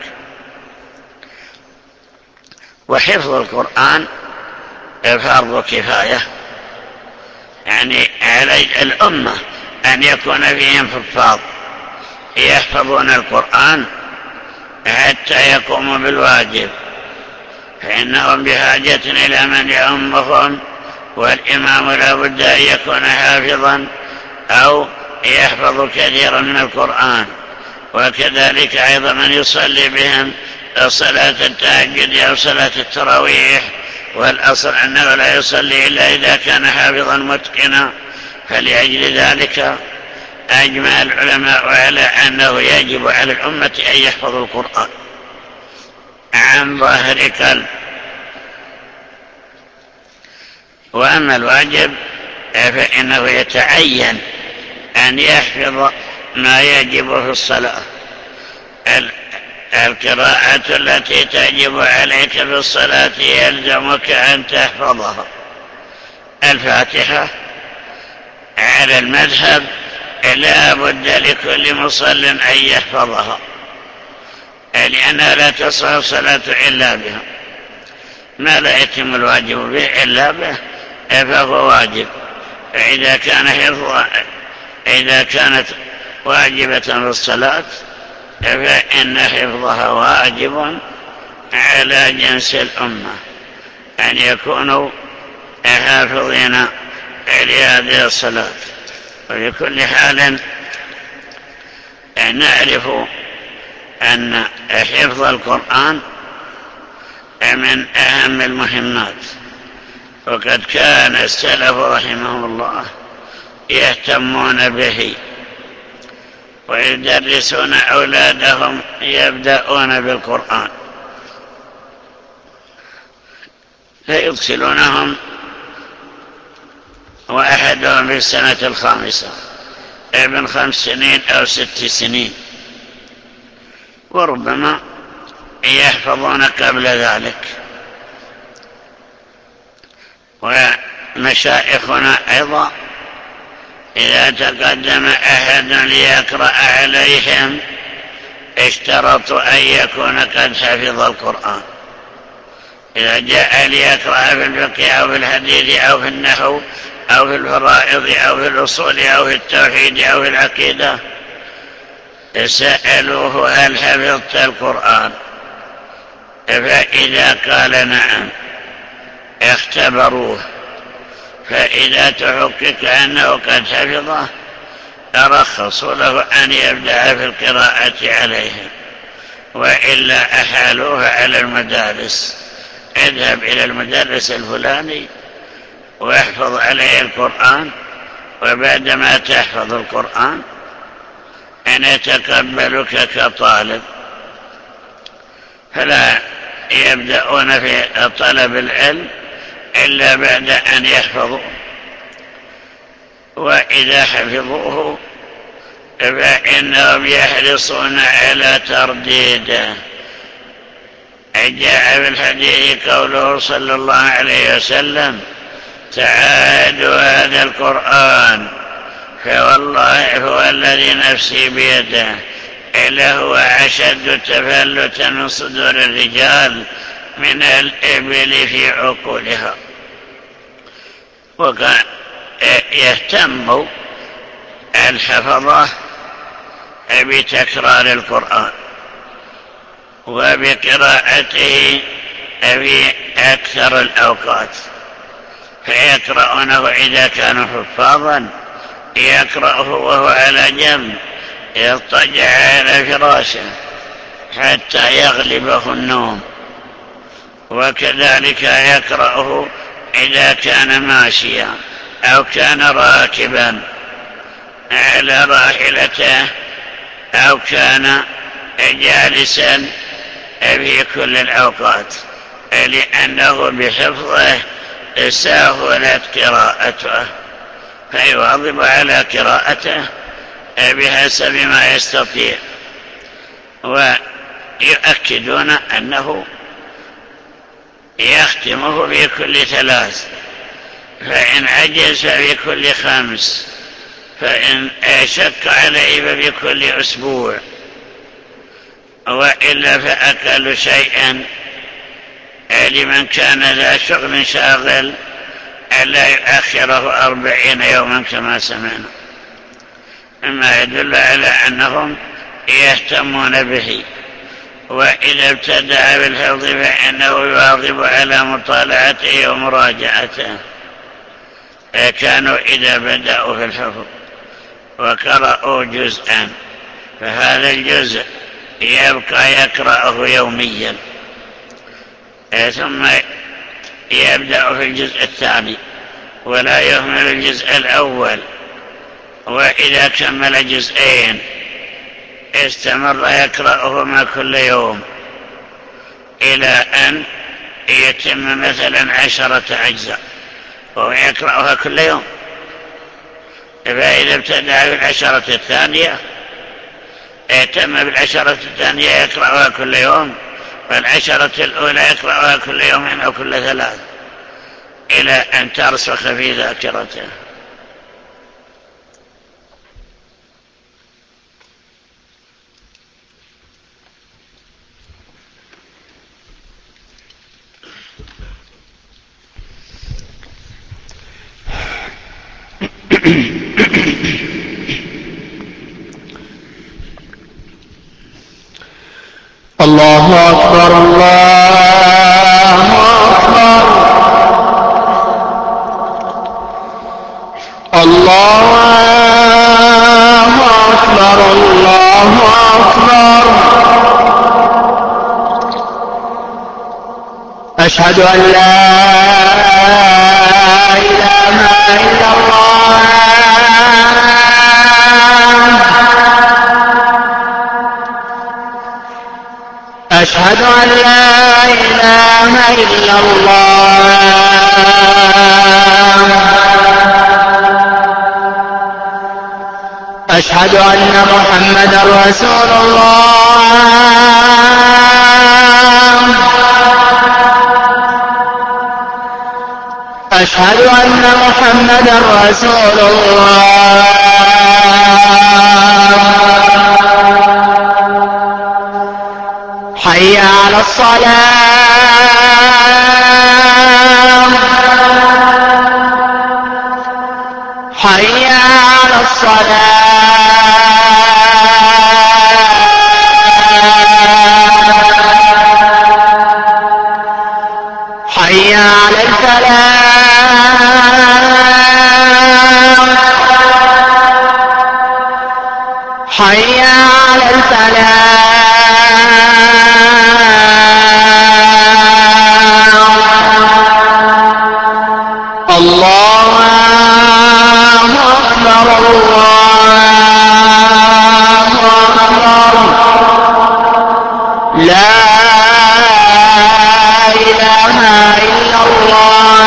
وحفظ القرآن فرض كفاية، يعني على الأمة أن يكون فيهم حفاظ يحفظون القرآن حتى يقوموا بالواجب، فإنهم بحاجة إلى من يؤمهم، والإمام لا بد أن يكون حافظا أو يحفظ كثيرا من القرآن. وكذلك أيضا من يصلي بهم صلاة التهجد أو صلاة التراويح، والأصل أنه لا يصلي إلا إذا كان حافظا متقنا. فلأجل ذلك أجمع العلماء على أنه يجب على الأمة أن يحفظوا القرآن عن ظاهر قلب. وأما الواجب فإنه يتعين أن يحفظ ما يجب في الصلاة. القراءة التي تجب عليك في الصلاة يلزمك أن تحفظها. الفاتحة على المذهب لا بد لكل مصل أن يحفظها، لأنها لا تصح الصلاة إلا بها. ما لا يتم الواجب به إلا به فهو واجب. إذا كانت واجبة في الصلاة فإن حفظها واجب على جنس الأمة، أن يكونوا حافظين لهذه الصلاة. وبكل حال نعرف أن حفظ القرآن من أهم المهمات، وقد كان السلف رحمهم الله يهتمون به ويدرسون أولادهم يبدأون بالقرآن، فيدخلونهم وأحدهم في السنة الخامسة ابن 5 سنين أو 6 سنين، وربما يحفظون قبل ذلك. ومشائخنا أيضا إذا تقدم أحد ليقرأ عليهم اشترطوا أن يكون قد حفظ القرآن. إذا جاء ليقرأ في الفقه أو في الحديث أو في النحو أو في الفرائض أو في الأصول أو في التوحيد أو في العقيدة سألوه: هل حفظت القرآن؟ فإذا قال نعم اختبروه، فإذا تحقق أنه قد حفظه رخصوا له أن يبدأ في القراءة عليهم، وإلا أحالوه على المدارس: اذهب إلى المدرس الفلاني واحفظ عليه القرآن، وبعدما تحفظ القرآن أن يتقبلك كطالب، فلا يبدأون في طلب العلم إلا بعد أن يحفظوا، وإذا حفظوه فإنهم يحرصون على ترديده. جاء في الحديث قوله صلى الله عليه وسلم: تعاهدوا هذا القرآن، فوالله هو الذي نفسي بيده إلا هو أشد تفلتا من صدور الرجال من الإبل في عقولها. وكان يهتم الحفظة بتكرار القرآن وبقراءته في أكثر الأوقات، فيقرأونه إذا كانوا حفاظا يقرأه وهو على جنب يضطجع على فراشه حتى يغلبه النوم، وكذلك يقرأه إذا كان ماشيا أو كان راكبا على راحلته أو كان جالسا في كل الأوقات، لأنه بحفظه سهلت قراءته، فيواظب على قراءته بحسب ما يستطيع. ويؤكدون أنه يختمه في كل 3، فإن عجز في كل 5، فإن شك عليه ففي كل أسبوع، وإلا فأقل شيئا لمن كان ذا شغل شاغل ألا يؤخره 40 يوما كما سمعنا، مما يدل على أنهم يهتمون به. وإذا ابتدأ بالحفظ فإنه يواظب على مطالعته ومراجعته. كانوا إذا بدأوا في الحفظ وقرأوا جزءا فهذا الجزء يبقى يقرأه يوميا، ثم يبدأ في الجزء الثاني ولا يهمل الجزء الأول، وإذا كمل جزئين استمر يقرأهما كل يوم إلى أن يتم مثلا 10 أجزاء وهو يقرأها كل يوم. فإذا ابتدأ بالعشرة الثانية تم بالعشرة الثانية يقرأها كل يوم، والعشرة الأولى يقرأها كل يوم أو كل 3 إلى أن ترسخ في ذاكرته. الله أكبر الله أكبر الله أكبر الله أكبر. أشهد أن لا إله إلا الله. أشهد أن لا إله إلا الله. أشهد أن محمدا رسول الله. أشهد أن محمدا رسول الله. حي على الصلاة. حي على الصلاة. حي على الفلاح. حي على الفلاح. الله لا إله إلا الله.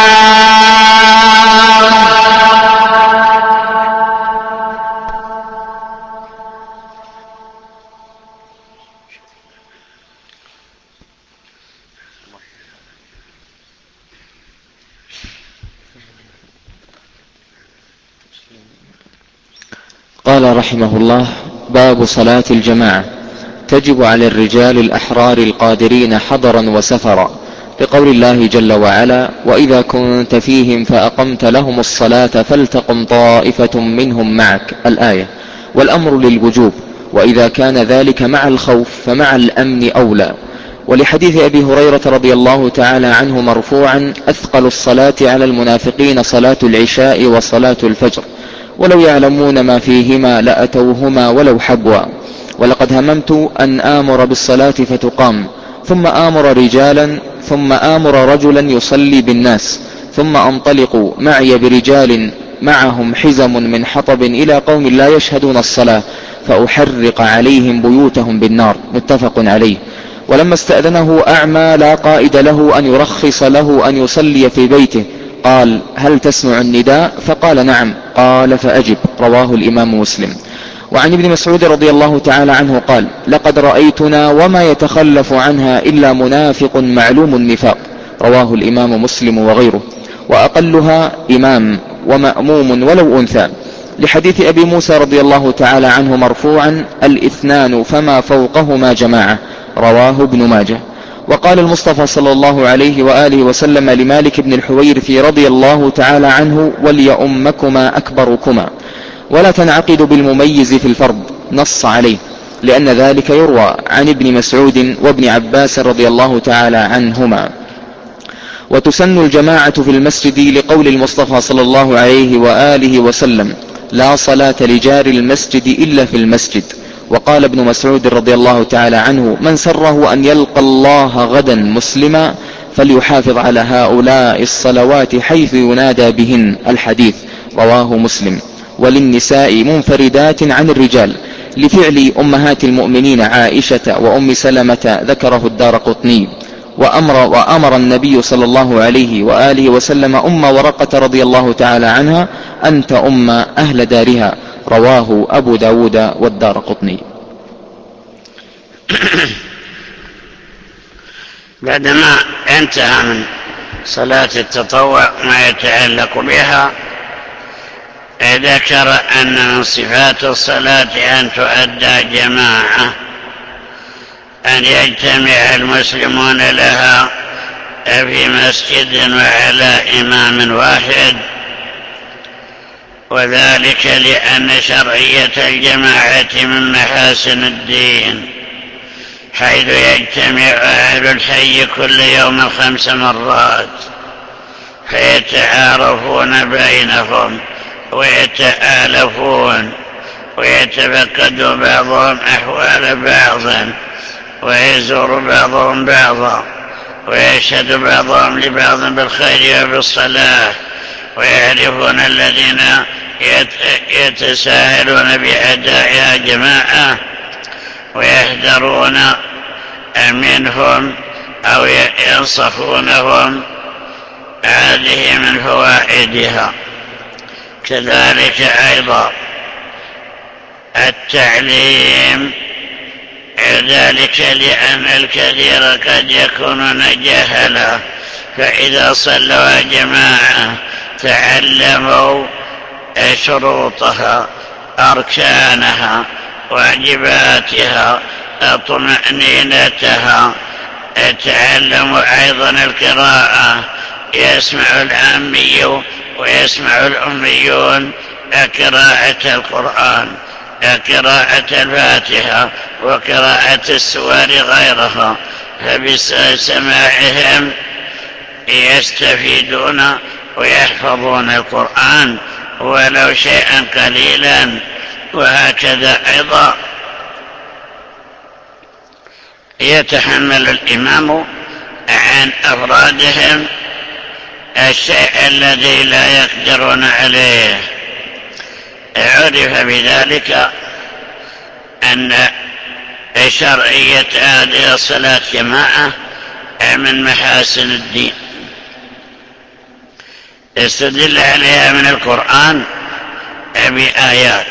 قال رحمه الله: باب صلاة الجماعة. تجب على الرجال الأحرار القادرين حضرا وسفرا، لقول الله جل وعلا: وإذا كنت فيهم فأقمت لهم الصلاة فلتقم طائفة منهم معك، الآية. والأمر للوجوب، وإذا كان ذلك مع الخوف فمع الأمن أولى. ولحديث أبي هريرة رضي الله تعالى عنه مرفوعا: أثقل الصلاة على المنافقين صلاة العشاء وصلاة الفجر، ولو يعلمون ما فيهما لأتوهما ولو حبوا. ولقد هممت أن آمر بالصلاة فتقام، ثم آمر رجلا يصلي بالناس، ثم أنطلق معي برجال معهم حزم من حطب إلى قوم لا يشهدون الصلاة، فأحرق عليهم بيوتهم بالنار، متفق عليه. ولما استأذنه أعمى لا قائد له أن يرخص له أن يصلي في بيته، قال: هل تسمع النداء؟ فقال: نعم. قال: فأجب. رواه الإمام مسلم. وعن ابن مسعود رضي الله تعالى عنه قال: لقد رأيتنا وما يتخلف عنها إلا منافق معلوم النفاق. رواه الإمام مسلم وغيره. وأقلها إمام ومأموم ولو أنثى، لحديث أبي موسى رضي الله تعالى عنه مرفوعا: الإثنان فما فوقهما جماعة. رواه ابن ماجه. وقال المصطفى صلى الله عليه وآله وسلم لمالك بن الحويرث رضي الله تعالى عنه: وليؤمكما أكبركما، ولا تنعقد بالمميز في الفرض، نص عليه، لأن ذلك يروى عن ابن مسعود وابن عباس رضي الله تعالى عنهما. وتسن الجماعة في المسجد لقول المصطفى صلى الله عليه وآله وسلم: لا صلاة لجار المسجد إلا في المسجد. وقال ابن مسعود رضي الله تعالى عنه: من سره أن يلقى الله غدا مسلما فليحافظ على هؤلاء الصلوات حيث ينادى بهن، الحديث. رواه مسلم. وللنساء منفردات عن الرجال، لفعل أمهات المؤمنين عائشة وأم سلمة، ذكره الدارقطني. وأمر النبي صلى الله عليه وآله وسلم أم ورقة رضي الله تعالى عنها أن تؤم أهل دارها. رواه أبو داود والدارقطني. بعدما انتهى من صلاة التطوع ما يتعلق بها، ذكر أن من صفات الصلاة أن تؤدى جماعة، أن يجتمع المسلمون لها في مسجد وعلى إمام واحد، وذلك لأن شرعية الجماعة من محاسن الدين، حيث يجتمع أهل الحي كل يوم 5 مرات فيتعارفون بينهم ويتآلفون، ويتفقد بعضهم أحوال بعض، ويزور بعضهم بعضا، ويشهد بعضهم لبعض بالخير وبالصلاح، ويعرفون الذين يتساهلون بأدائها جماعة، ويحذرون منهم أو ينصحونهم. هذه من فوائدها. كذلك أيضا التعليم، ذلك لأن الكثير قد يكونون جهلا، فإذا صلوا جماعة تعلموا شروطها، أركانها، واجباتها، طمأنينتها. تعلموا أيضا القراءة، يسمع العامي ويسمع الأميون قراءة القرآن، قراءة الفاتحة، وقراءة السور غيرها، فبسماعهم يستفيدون ويحفظون القرآن ولو شيئا قليلا. وهكذا أيضا يتحمل الإمام عن أفرادهم الشيء الذي لا يقدرون عليه، عرف بذلك أن شرعية هذه الصلاة جماعة من محاسن الدين، استدل عليها من القرآن بآيات.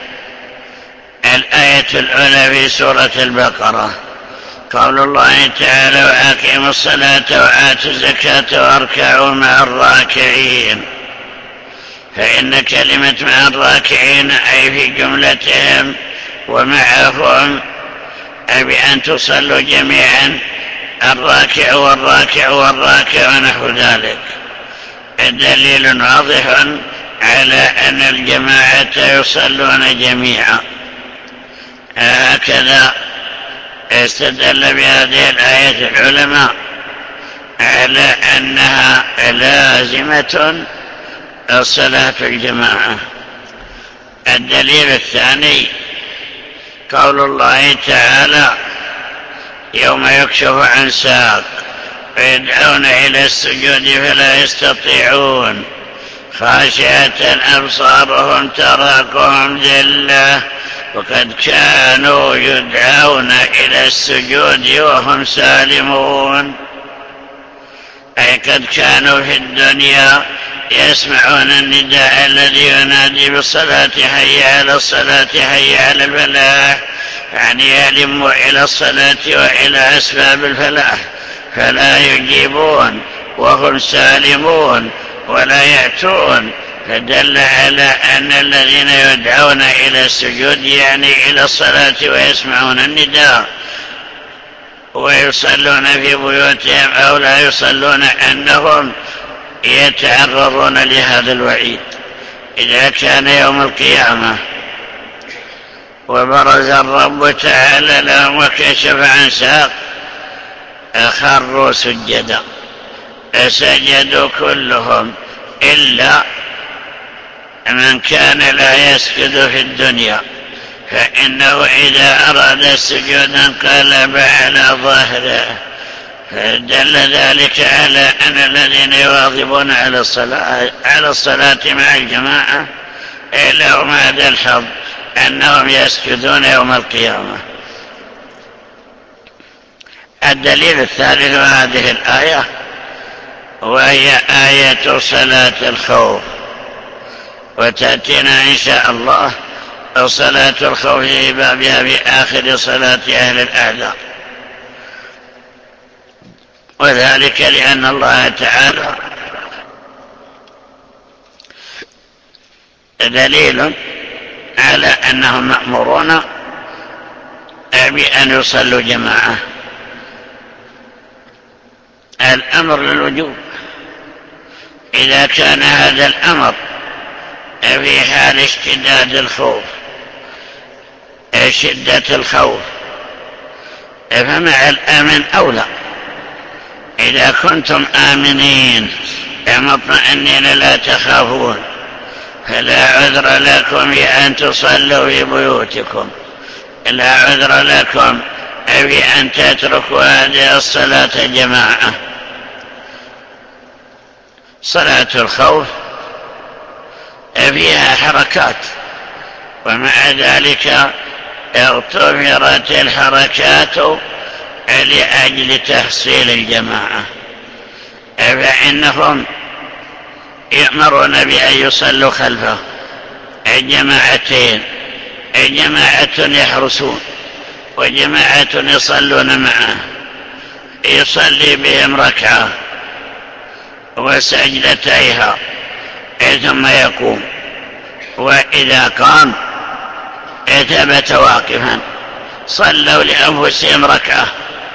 الآية الأولى في سورة البقرة قول الله تعالى: وأقيموا الصلاة وآتوا الزكاة واركعوا مع الراكعين. فإن كلمة مع الراكعين أي في جملتهم ومعهم بأن تصلوا جميعا، الراكع والراكع والراكع ونحو ذلك. دليل واضح على أن الجماعة يصلون جميعا. هكذا استدل بهذه الآية العلماء على أنها لازمة الصلاة الجماعة. الدليل الثاني قول الله تعالى: يوم يكشف عن ساق ويدعون إلى السجود فلا يستطيعون خاشعة أبصارهم تراقهم ذلة وقد كانوا يدعون إلى السجود وهم سالمون، أي قد كانوا في الدنيا يسمعون النداء الذي ينادي بالصلاة: حي على الصلاة حي على الفلاح، يعني يلموا إلى الصلاة وإلى أسباب الفلاح، فلا يجيبون وهم سالمون ولا يأتون. فدل على أن الذين يدعون إلى السجود يعني إلى الصلاة ويسمعون النداء ويصلون في بيوتهم أو لا يصلون أنهم يتعرضون لهذا الوعيد. إذا كان يوم القيامة وبرز الرب تعالى لهم وكشف عن ساق خروا سجدا، سجدوا كلهم إلا من كان لا يسجد في الدنيا، فإنه إذا أراد السجود انقلب على ظهره. فدل ذلك على أن الذين يواظبون على الصلاة مع الجماعة لهم هذا الحظ أنهم يسجدون يوم القيامة. الدليل الثالث هذه الآية وهي آية صلاة الخوف، وتأتينا إن شاء الله صلاة الخوف في بابها في آخر صلاة أهل الأعذار، وذلك لأن الله تعالى دليل على أنهم مأمورون بأن يصلوا جماعة. الأمر للوجوب إذا كان هذا الأمر في حال اشتداد الخوف، شدة الخوف، فمع الأمن أولى. إذا كنتم آمنين مطمئنين لا تخافون فلا عذر لكم بأن تصلوا في بيوتكم، لا عذر لكم بأن تتركوا هذه الصلاة جماعة. صلاة الخوف فيها حركات، ومع ذلك اغتفرت الحركات لأجل تحصيل الجماعة، فإنهم يأمرون بأن يصلوا خلفه جماعتين، جماعة يحرسون وجماعة يصلون معه، يصلي بهم ركعة وسجدتيها ثم يقوم، وإذا قام ثبت واقفا. صلوا لأنفسهم ركعة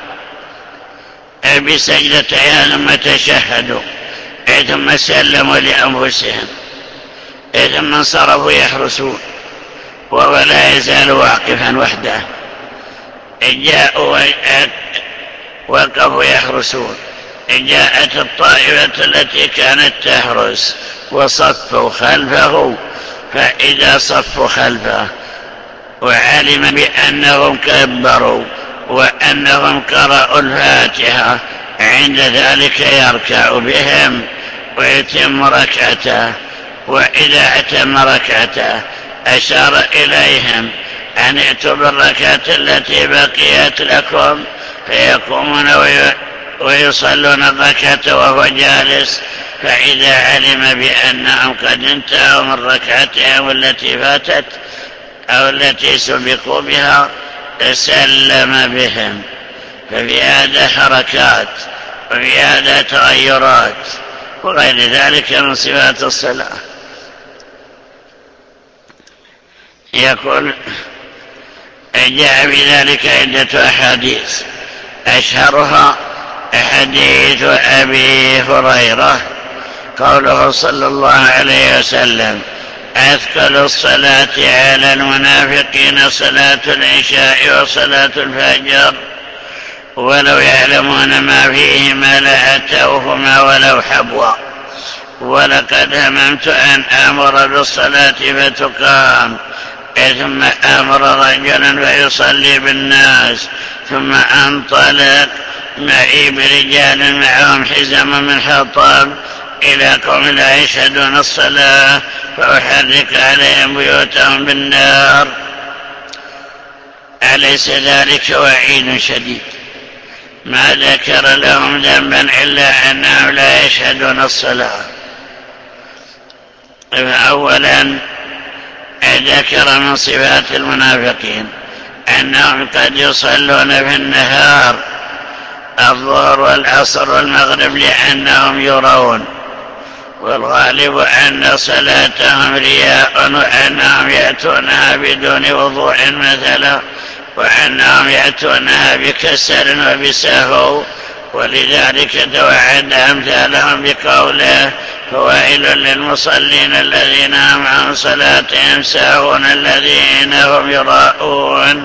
بسجدتها ثم تشهدوا ثم سلموا لأنفسهم ثم انصرفوا يحرسون وهو لا يزال واقفا وحده. جاءوا وقفوا يحرسون، جاءت الطائفة التي كانت تحرس وصفوا خلفه، فإذا صفوا خلفه وعلم بأنهم كبروا وأنهم قرأوا الفاتحة، عند ذلك يركع بهم ويتم ركعته، وإذا أتم ركعته أشار إليهم أن ائتوا بالركعة التي بقيت لكم، فيقومون ويصلون الركعة وهو جالس، فإذا علم بأنهم قد انتهوا من ركعتهم التي فاتت أو التي سبقوا بها سلم بهم. ففي هذا حركات وفي هذا تغيرات وغير ذلك من صفات الصلاة. يقول جاء بذلك عدة أحاديث، أشهرها حديث أبي هريرة قوله صلى الله عليه وسلم: أثقل الصلاة على المنافقين صلاة العشاء وصلاة الفجر، ولو يعلمون ما فيهما لأتوهما ولو حبوا، ولقد هممت أن آمر بالصلاة فتقام، ثم آمر رجلا فيصلي بالناس، ثم أنطلق معي برجال معهم حزم من حطب إلى قوم لا يشهدون الصلاة فأحرق عليهم بيوتهم بالنار. أليس ذلك وعيد شديد؟ ما ذكر لهم ذنبا إلا أنهم لا يشهدون الصلاة. فأولا ذكر من صفات المنافقين أنهم قد يصلون في النهار الظهر والعصر والمغرب لأنهم يرون، والغالب أن صلاتهم رياء، وأنهم يأتونها بدون وضوء مثلا، وأنهم يأتونها بكسل وبسهو، ولذلك توعد أمثالهم بقوله: فويل للمصلين الذين هم عن صلاتهم ساهون الذين هم يراءون.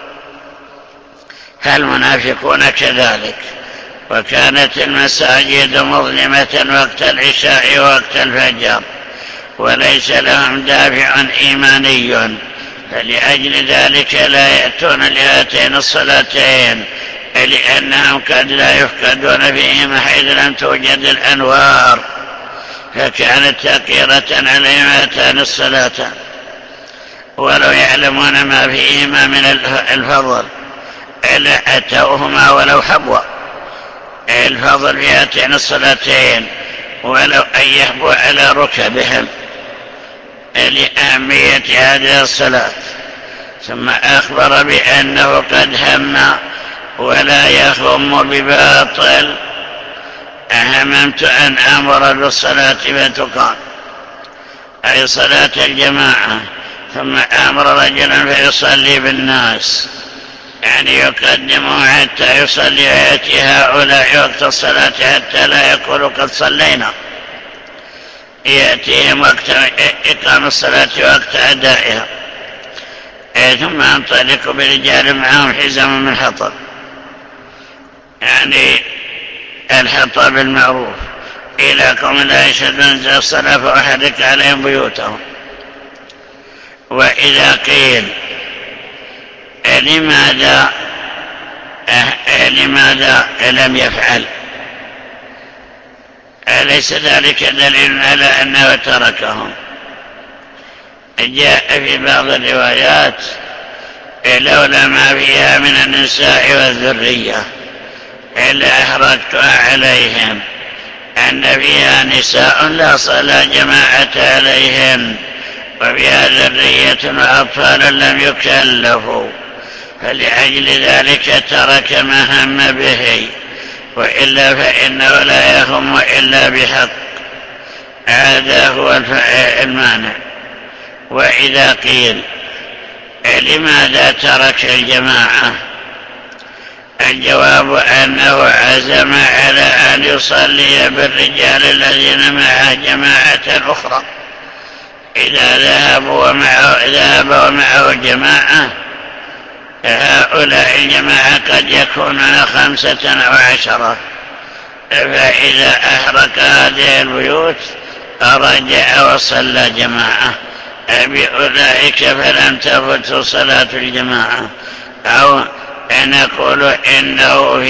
فالمنافقون كذلك، وكانت المساجد مظلمة وقت العشاء ووقت الفجر، وليس لهم دافع إيماني، فلأجل ذلك لا يأتون لهاتين الصلاتين، لأنهم قد لا يفقدون فيهما حيث لم توجد الأنوار، فكانت تقيرة عليهم هاتان الصلاتان، ولو يعلمون ما فيهما من الفضل إلا أتوهما ولو حبوا. الفضل في هاتين الصلاتين ولو أن يحبوا على ركبهم لأهمية هذه الصلاة. ثم أخبر بأنه قد هم ولا يخم بباطل: هممت أن آمر بالصلاة فتقام، أي صلاة الجماعة، ثم آمر رجلا فيصلي بالناس، يعني يقدمه حتى يصلي ويأتي هؤلاء وقت الصلاة حتى لا يقولوا قد صلينا، يأتيهم وقت إقام الصلاة وقت أدائها. ثم أنطلق برجال معهم حزم من حطب، يعني الحطب المعروف، إلى قوم لا يشهدون الصلاة فأحرق عليهم بيوتهم. وإذا قيل لماذا لم يفعل، أليس ذلك دليل على أنه تركهم؟ جاء في بعض الروايات: لولا ما فيها من النساء والذرية إلا أحرقتها عليهم، أن فيها نساء لا صلاة جماعة عليهن، وفيها ذرية وأطفال لم يكلفوا، فلأجل ذلك ترك ما هم به، وإلا فإنه لا يهم إلا بحق. هذا هو المانع. وإذا قيل لماذا ترك الجماعة، الجواب أنه عزم على أن يصلي بالرجال الذين معه جماعة أخرى. إذا ذهب ومعه جماعة، هؤلاء الجماعة قد يكونون 5 أو 10، فإذا أحرق هذه البيوت رجع وصلى جماعة بأولئك فلم تفت صلاة الجماعة. أو نقول إنه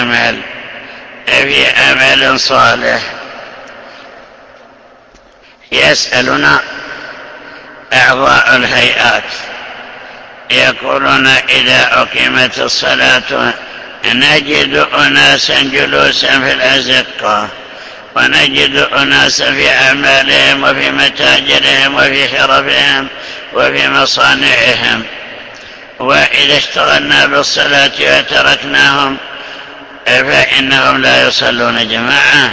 في أمل صالح. يسألنا أعضاء الهيئات يقولون إذا أقيمت الصلاة نجد أناسا جلوسا في الأزقة، ونجد أناسا في أعمالهم وفي متاجرهم وفي حرفهم وفي مصانعهم، وإذا اشتغلنا بالصلاة وتركناهم فإنهم لا يصلون جماعة.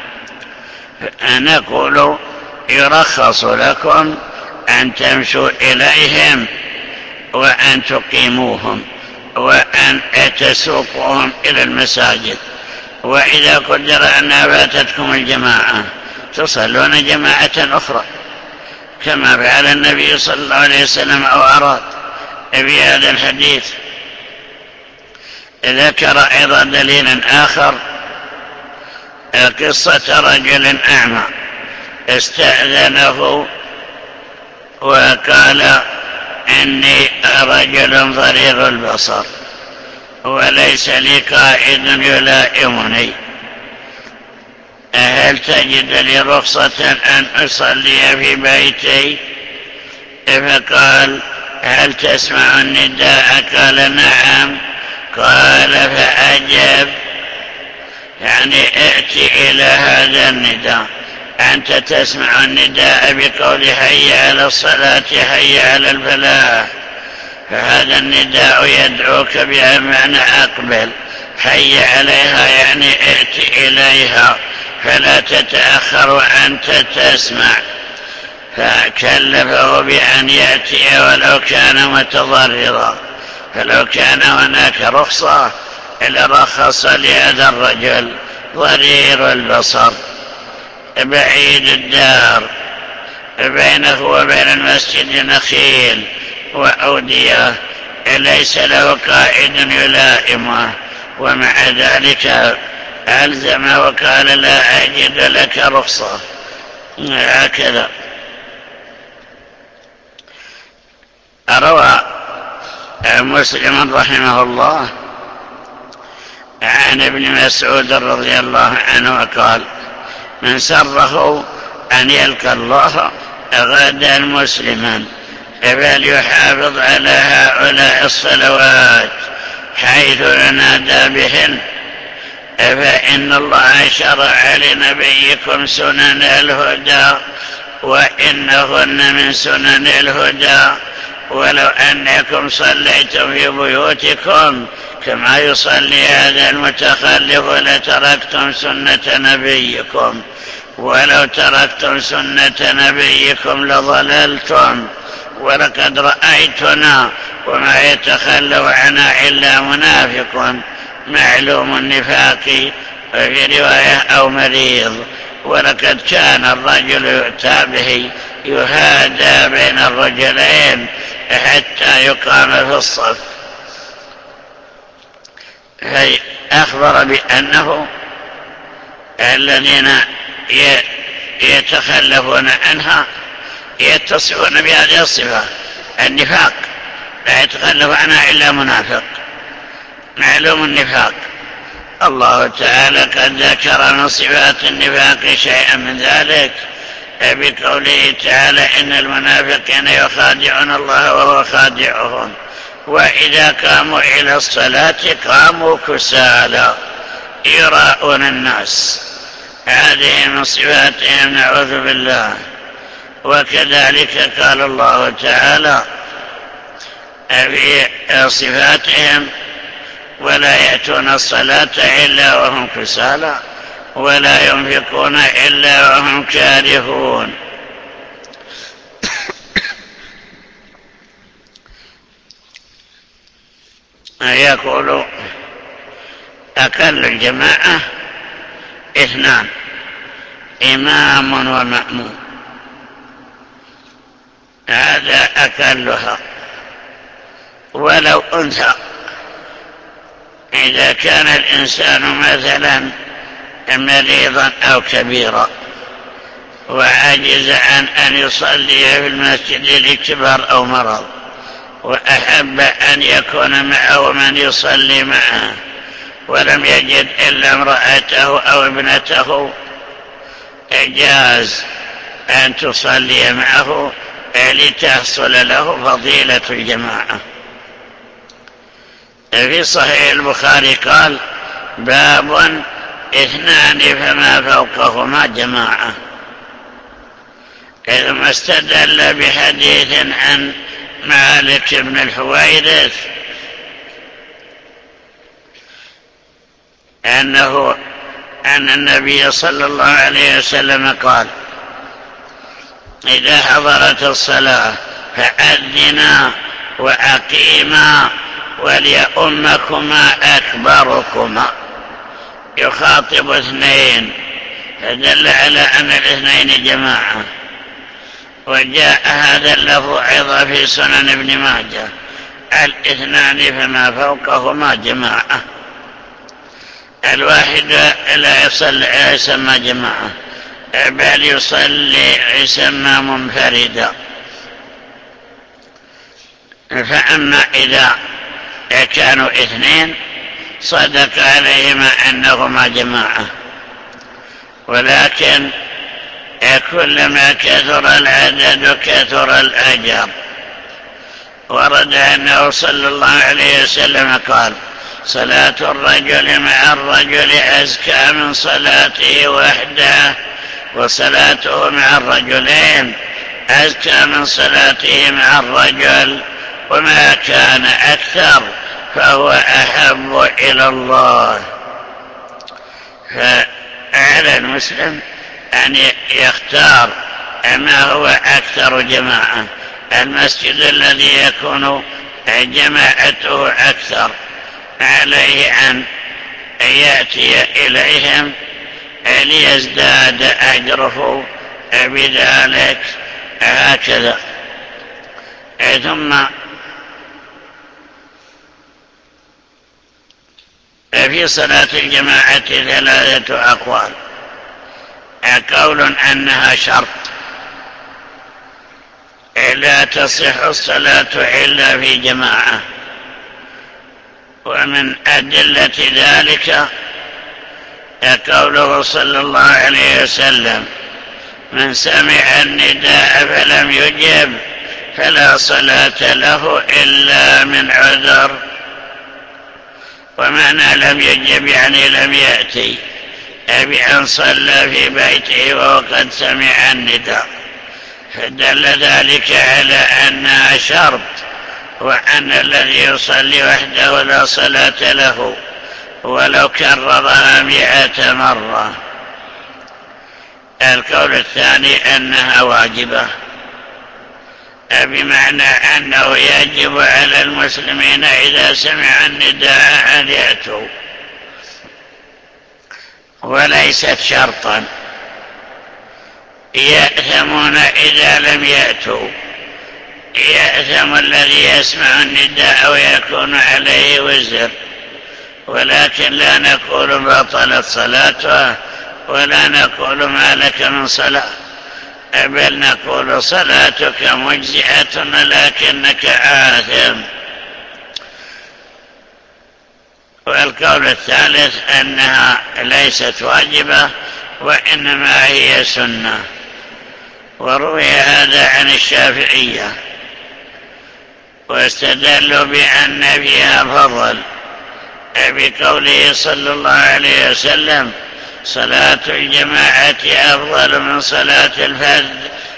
نقول يرخص لكم أن تمشوا إليهم وأن تقيموهم وأن تسوقوهم إلى المساجد، وإذا قدر أنها فاتتكم الجماعة تصلون جماعة أخرى كما فعل النبي صلى الله عليه وسلم أو أراد في هذا الحديث. ذكر أيضا دليلا آخر، قصة رجل أعمى استأذنه وقال إني رجل ضرير البصر وليس لي قائد يلائمني، هل تجد لي رخصة أن أصلي في بيتي؟ فقال هل تسمع النداء؟ قال نعم. قال فأجب، يعني ائتي إلى هذا النداء، أنت تسمع النداء بقول حي على الصلاة حي على الفلاح، فهذا النداء يدعوك بمعنى أقبل، حي عليها يعني ائتي إليها فلا تتأخر وأنت تسمع. فكلفه بأن يأتي ولو كان متضررا، فلو كان هناك رخصة لرخص لهذا الرجل ضرير البصر بعيد الدار، بينه وبين المسجد نخيل وأودية، ليس له قائد يلائمه، ومع ذلك ألزمه وقال لا أجد لك رخصة. هكذا روى مسلم رحمه الله عن ابن مسعود رضي الله عنه قال من سره أن يلقى الله غدا مسلما فليحافظ على هؤلاء الصلوات حيث ينادى بهن، فإن الله شرع لنبيكم سنن الهدى وإنهن من سنن الهدى، ولو أنكم صليتم في بيوتكم كما يصلي هذا المتخلف لتركتم سنة نبيكم، ولو تركتم سنة نبيكم لضللتم. ولقد رأيتنا وما يتخلف عنا إلا منافق معلوم النفاق، وفي رواية أو مريض. ولقد كان الرجل يؤتى به يهادى بين الرجلين حتى يقام في الصف. فأخبر بأنه الذين يتخلفون عنها يتصفون بهذه الصفة النفاق، لا يتخلف عنها إلا منافق معلوم النفاق. الله تعالى قد ذكر من صفات النفاق شيئا من ذلك بقوله تعالى إن المنافقين يخادعون الله وهو خادعهم وإذا قاموا إلى الصلاة قاموا كسالى يراءون الناس، هذه من صفاتهم نعوذ بالله. وكذلك قال الله تعالى في صفاتهم ولا يأتون الصلاة إلا وهم كسالى ولا ينفقون إلا وهم كارهون. يقول أقل الجماعة 2 إمام ومأموم، هذا أقلها، ولو أنثى. إذا كان الإنسان مثلا مريضا أو كبيرا وعجز عن أن يصلي في المسجد لكبر أو مرض وأحب أن يكون معه من يصلي معه ولم يجد إلا امرأته أو ابنته، جاز أن تصلي معه لتحصل له فضيلة الجماعة. في صحيح البخاري قال: باب 2 فما فوقهما جماعة. ثم استدل بحديث عن مالك بن الحويرث أن النبي صلى الله عليه وسلم قال: إذا حضرت الصلاة فأذنا وأقيما وليؤمكما أكبركما. يخاطب 2 فدل على أن 2 جماعة. وجاء هذا اللفظ أيضا في سنن ابن ماجه: 2 فما فوقهما جماعة. الواحد لا يسمى جماعة، بل يسمى منفردا. فأما إذا كانوا 2 صدق عليهما أنهما جماعة، ولكن كلما كثر العدد كثر الأجر. ورد أنه صلى الله عليه وسلم قال: صلاة الرجل مع الرجل أزكى من صلاته وحده، وصلاته مع الرجلين أزكى من صلاته مع الرجل، وما كان أكثر فهو أحب إلى الله. فعلى المسلم أن يختار ما هو أكثر جماعة. المسجد الذي يكون جماعته أكثر عليه أن يأتي إليهم ليزداد أجره بذلك. هكذا. ثم في صلاة الجماعة 3 أقوال: قول أنها شرط، لا تصح الصلاة إلا في جماعة. ومن أدلة ذلك قوله صلى الله عليه وسلم: من سمع النداء فلم يجب فلا صلاة له إلا من عذر. ومعنى لم يجب يعني لم يأتي، بأن صلى في بيته وهو قد سمع النداء. فدل ذلك على أنها شرط، وأن الذي يصلي وحده لا صلاة له ولو كررها 100 مرة. القول الثاني أنها واجبة، بمعنى أنه يجب على المسلمين إذا سمع النداء أن يأتوا، وليست شرطا. يأثمون إذا لم يأتوا، يأثم الذي يسمع النداء ويكون عليه وزر، ولكن لا نقول بطلت صلاته ولا نقول ما لك من صلاة، بل نقول صلاتك مجزئة لكنك آثم. والقول الثالث أنها ليست واجبة وإنما هي سنة. وروي هذا عن الشافعية، واستدلوا بأن فيها فضل بقوله صلى الله عليه وسلم: صلاة الجماعة أفضل من صلاة الفرد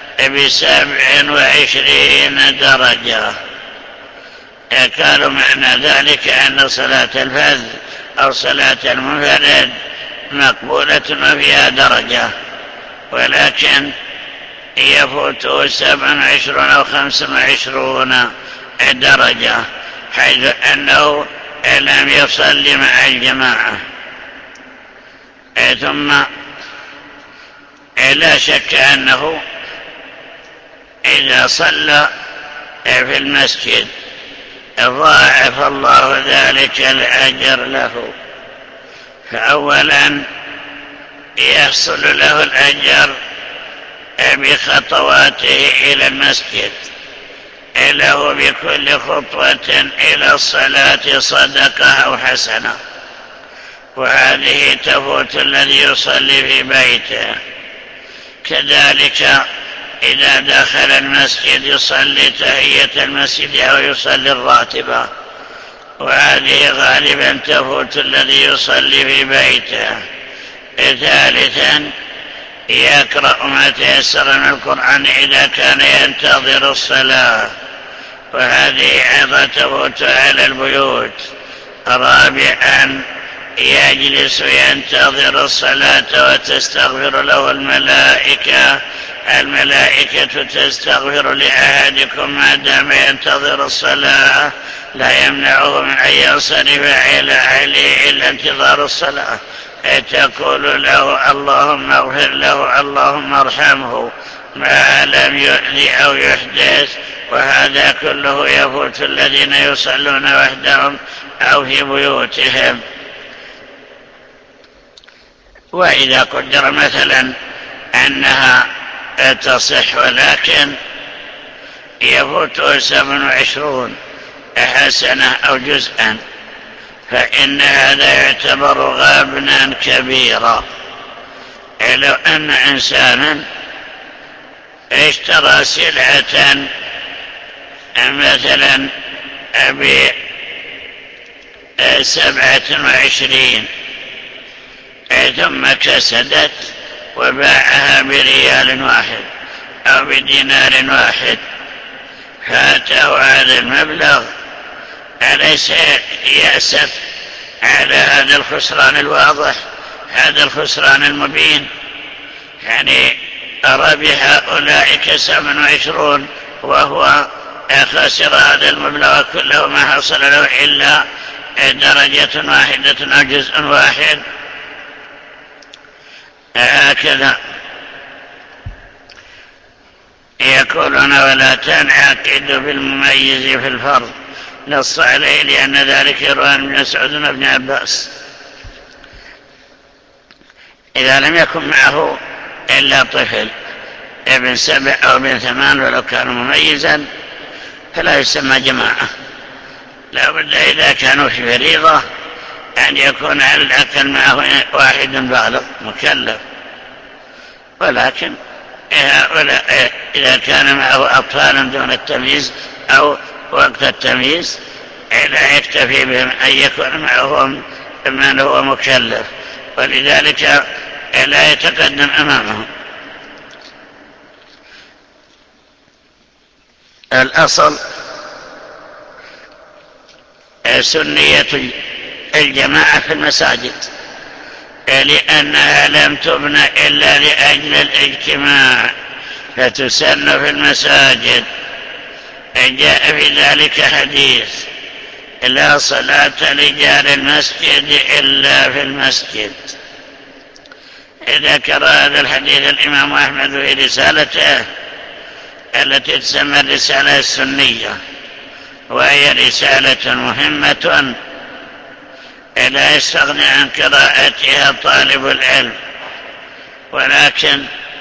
ب27 درجة. قالوا معنى ذلك أن صلاة الفرد أو صلاة المنفرد مقبولة وفيها درجة، ولكن يفوته 27 أو 25 درجة، حيث أنه لم يصلي مع الجماعة. ثم لا شك أنه إذا صلى في المسجد ضاعف الله ذلك الأجر له. فأولا يحصل له الأجر بخطواته إلى المسجد، له بكل خطوة إلى الصلاة صدقة أو حسنة، وهذه تفوت الذي يصلي في بيته. كذلك إذا دخل المسجد يصلي تحية المسجد أو يصلي الراتبة، وهذه غالبا تفوت الذي يصلي في بيته. ثالثا يقرأ ما تيسر من القرآن إذا كان ينتظر الصلاة، وهذه أيضا تفوت على البيوت. رابعا يجلس ينتظر الصلاة وتستغفر له الملائكة تستغفر لأحدكم ما دام ينتظر الصلاة، لا يمنعه من أن ينصرف عليه إلا انتظار الصلاة. تقول له اللهم اغفر له اللهم ارحمه ما لم يؤذي أو يحدث. وهذا كله يفوت الذين يصلون وحدهم أو في بيوتهم. وإذا قدر مثلا أنها تصح ولكن يفوت 27 حسنة أو جزءا، فإن هذا يعتبر غبنا كبيرا. لو أن إنسانا اشترى سلعة مثلا ب27 ثم كسدت وباعها بريال واحد أو بدينار واحد، فاته هذا المبلغ، أليس يأسف على هذا الخسران الواضح، هذا الخسران المبين؟ يعني ربح أولئك 27 وهو خسر هذا المبلغ كله، ما حصل له إلا درجة واحدة أو جزء واحد. هكذا يقولون ولا تنعقد بالمميز في الفرض، نص عليه لأن ذلك يروى عن ابن مسعود وابن عباس. إذا لم يكن معه إلا طفل ابن 7 أو ابن 8 ولو كان مميزا فلا يسمى جماعة. لا بد إذا كانوا في فريضة أن يكون على الأقل معه واحد بالغ مكلف. ولكن إذا كان معه أطفال دون التمييز أو وقت التمييز لا يكتفي بهم أن يكون معهم من هو مكلف، ولذلك لا يتقدم أمامهم. الأصل سنية الجماعة في المساجد، لأنها لم تبنى إلا لأجل الاجتماع، فتسن في المساجد. جاء في ذلك حديث لا صلاة لجار المسجد إلا في المسجد. ذكر هذا الحديث الإمام أحمد في رسالته التي تسمى الرسالة السنية، وهي رسالة مهمة لا يستغني عن قراءتها طالب العلم، ولكن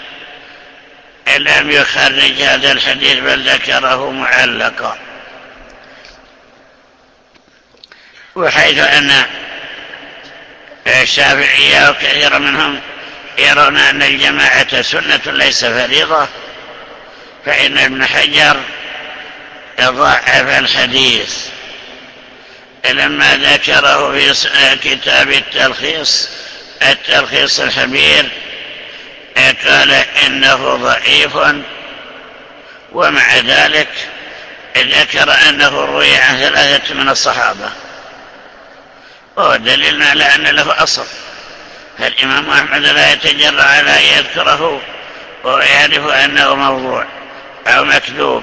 لم يخرج هذا الحديث بل ذكره معلقا. وحيث أن الشافعية وكثير منهم يرون أن الجماعة سنة ليس فريضة، فإن ابن حجر ضعف الحديث لما ذكره في كتاب التلخيص الحبير، قال إنه ضعيف، ومع ذلك ذكر أنه روي عن 3 من الصحابة، وهو دليل على أن له أصل. فالإمام أحمد لا يتجرأ على أن يذكره وهو يعرف أنه موضوع أو مكذوب،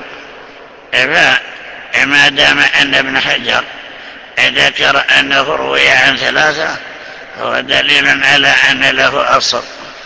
فما دام أن ابن حجر ذكر أنه روي عن 3 هو دليل على أن له أصل.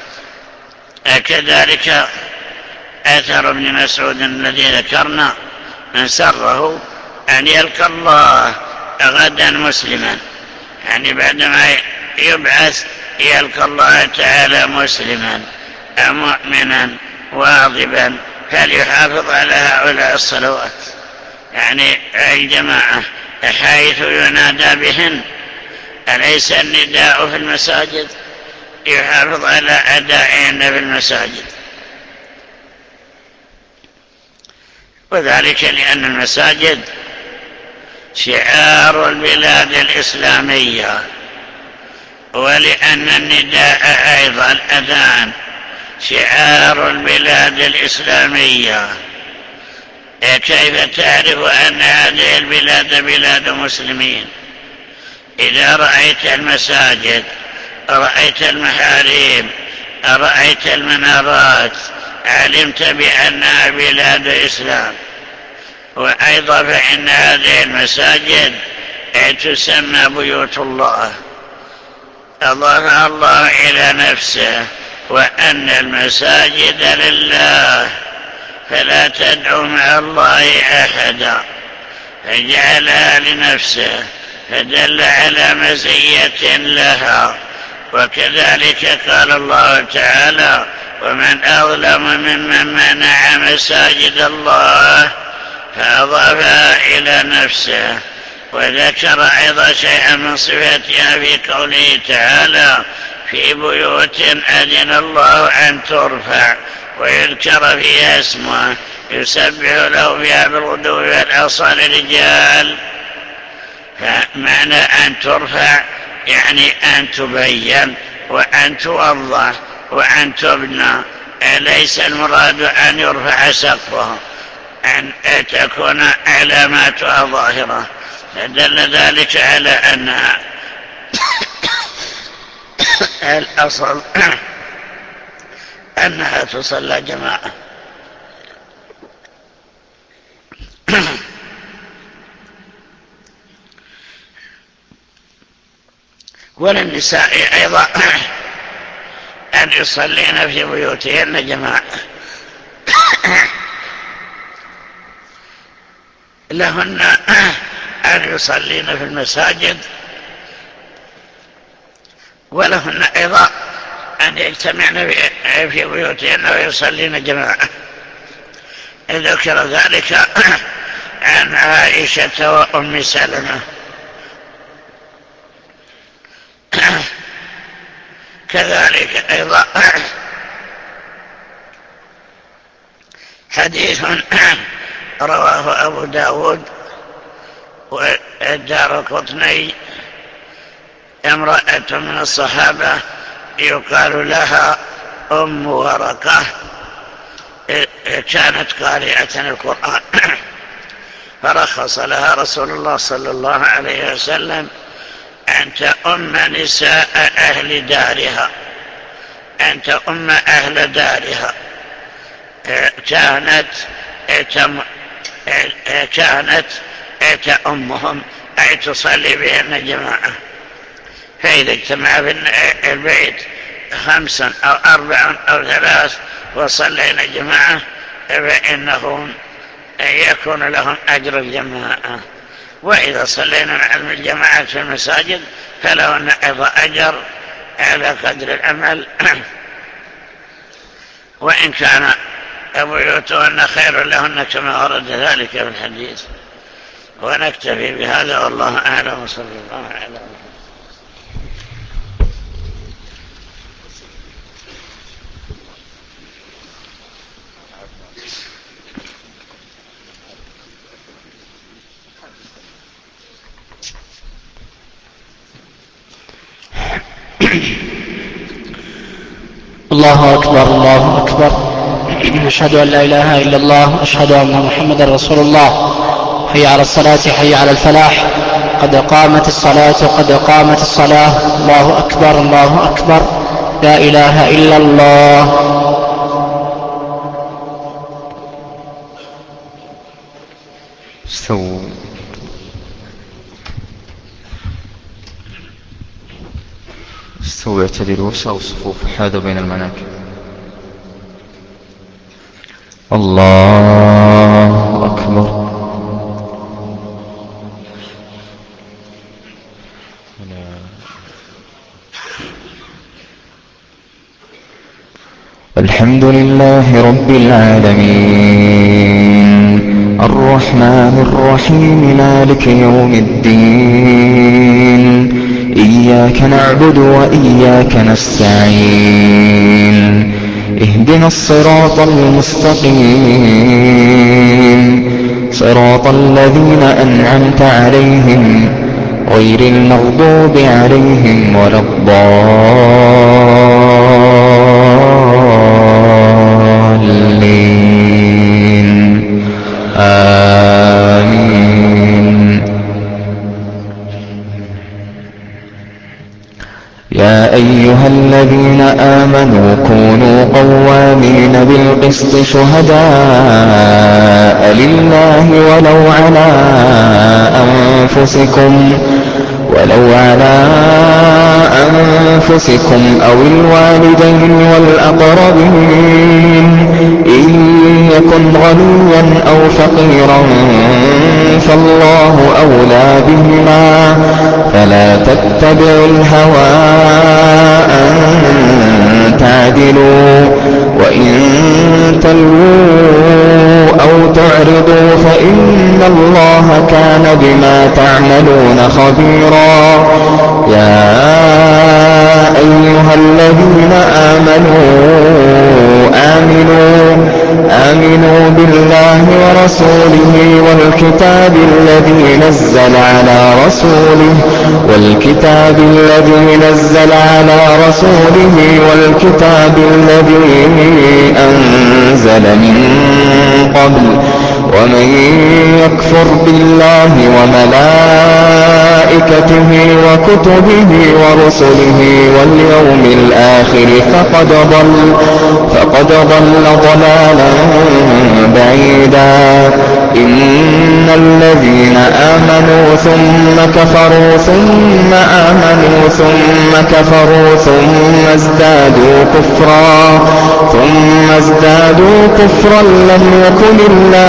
كذلك أثر ابن مسعود الذي ذكرنا، من سره أن يلقى الله غدا مسلما، يعني بعدما يبعث يلقى الله تعالى مسلما مؤمنا واظبا، فليحافظ على هؤلاء الصلوات، يعني الجماعة حيث ينادى بهن. أليس النداء في المساجد؟ يحافظ على أدائهن في المساجد. وذلك لأن المساجد شعار البلاد الإسلامية، ولأن النداء أيضا الأذان شعار البلاد الإسلامية. كيف تعرف أن هذه البلاد بلاد مسلمين؟ إذا رأيت المساجد، رأيت المحاريب، رأيت المنارات، علمت بأنها بلاد إسلام. وأيضا فإن هذه المساجد تسمى بيوت الله، أضافها الله إلى نفسه، وأن المساجد لله فلا تدعو مع الله أحدا، فجعلها لنفسه، فدل على مزية لها. وكذلك قال الله تعالى: ومن أظلم ممن منع مساجد الله فأضافها إلى نفسه. وذكر أيضا شيئا من صفاتها في قوله تعالى: في بيوت أذن الله أن ترفع ويذكر فيها اسمه يسبح له فيها بالغدو والآصال رجال. فمعنى أن ترفع يعني أن تبين وأن توضح وأن تبنى، ليس المراد أن يرفع سقفها، أن تكون علاماتها ظاهرة. فدل ذلك على أنها الأصل أنها تصلى جماعة. وللنساء أيضا أن يصلين في بيوتهن جماعة، لهن أن يصلين في المساجد، ولهن أيضا أن يجتمعن في بيوتهن ويصلين جماعة. ذكر ذلك عن عائشة وأم سلمة. كذلك أيضا حديث رواه أبو داود والدارقطني: امرأة من الصحابة يقال لها أم ورقة كانت قارئة القرآن، فرخص لها رسول الله صلى الله عليه وسلم أن تؤم نساء أهل دارها، أن تؤم أهل دارها. كانت تأمهم أي تصلي بهن جماعة. فإذا اجتمع في البيت 5 أو 4 أو 3 وصلينا جماعة فإنهم يكون لهم أجر الجماعة. وإذا صلينا مع الجماعة في المساجد فلهن أيضا أجر على قدر العمل، وإن كان بيوتهن خير لهن كما ورد ذلك في الحديث. ونكتفي بهذا والله أعلم، وصلى الله على محمد. الله أكبر الله أكبر، أشهد أن لا إله إلا الله، أشهد أن محمدا رسول الله. حي على الصلاة حي على الفلاح، قد قامت الصلاة قد قامت الصلاة. الله أكبر الله أكبر، لا إله إلا الله. استووا اعتدلوا وسعوا الصفوف، حاذوا بين المناكب. الله أكبر. الحمد لله رب العالمين، الرحمن الرحيم، مالك يوم الدين، إياك نعبد وإياك نستعين، اهدنا الصراط المستقيم صراط الذين أنعمت عليهم غير المغضوب عليهم ولا الضالين آمين. يا أيها الذين آمنوا كونوا قوامين بالقسط شهداء لله ولو على أنفسكم أو الوالدين والأقربين إن يكن غنيا أو فقيرا فالله أولى بهما فلا تتبعوا الهوى أن تعدلوا وإن تلووا أو تعرضوا فإن الله كان بما تعملون خبيرا. يا أيها الذين آمنوا بالله ورسوله والكتاب الذي نزل على رسوله والكتاب الذي أنزل من قبل ومن يكفر بالله وملائكته وكتبه ورسله واليوم الآخر فقد ضل ضلالا بعيدا. إن الذين آمنوا ثم كفروا ثم آمنوا ثم كفروا ثم ازدادوا كفرا لم يكن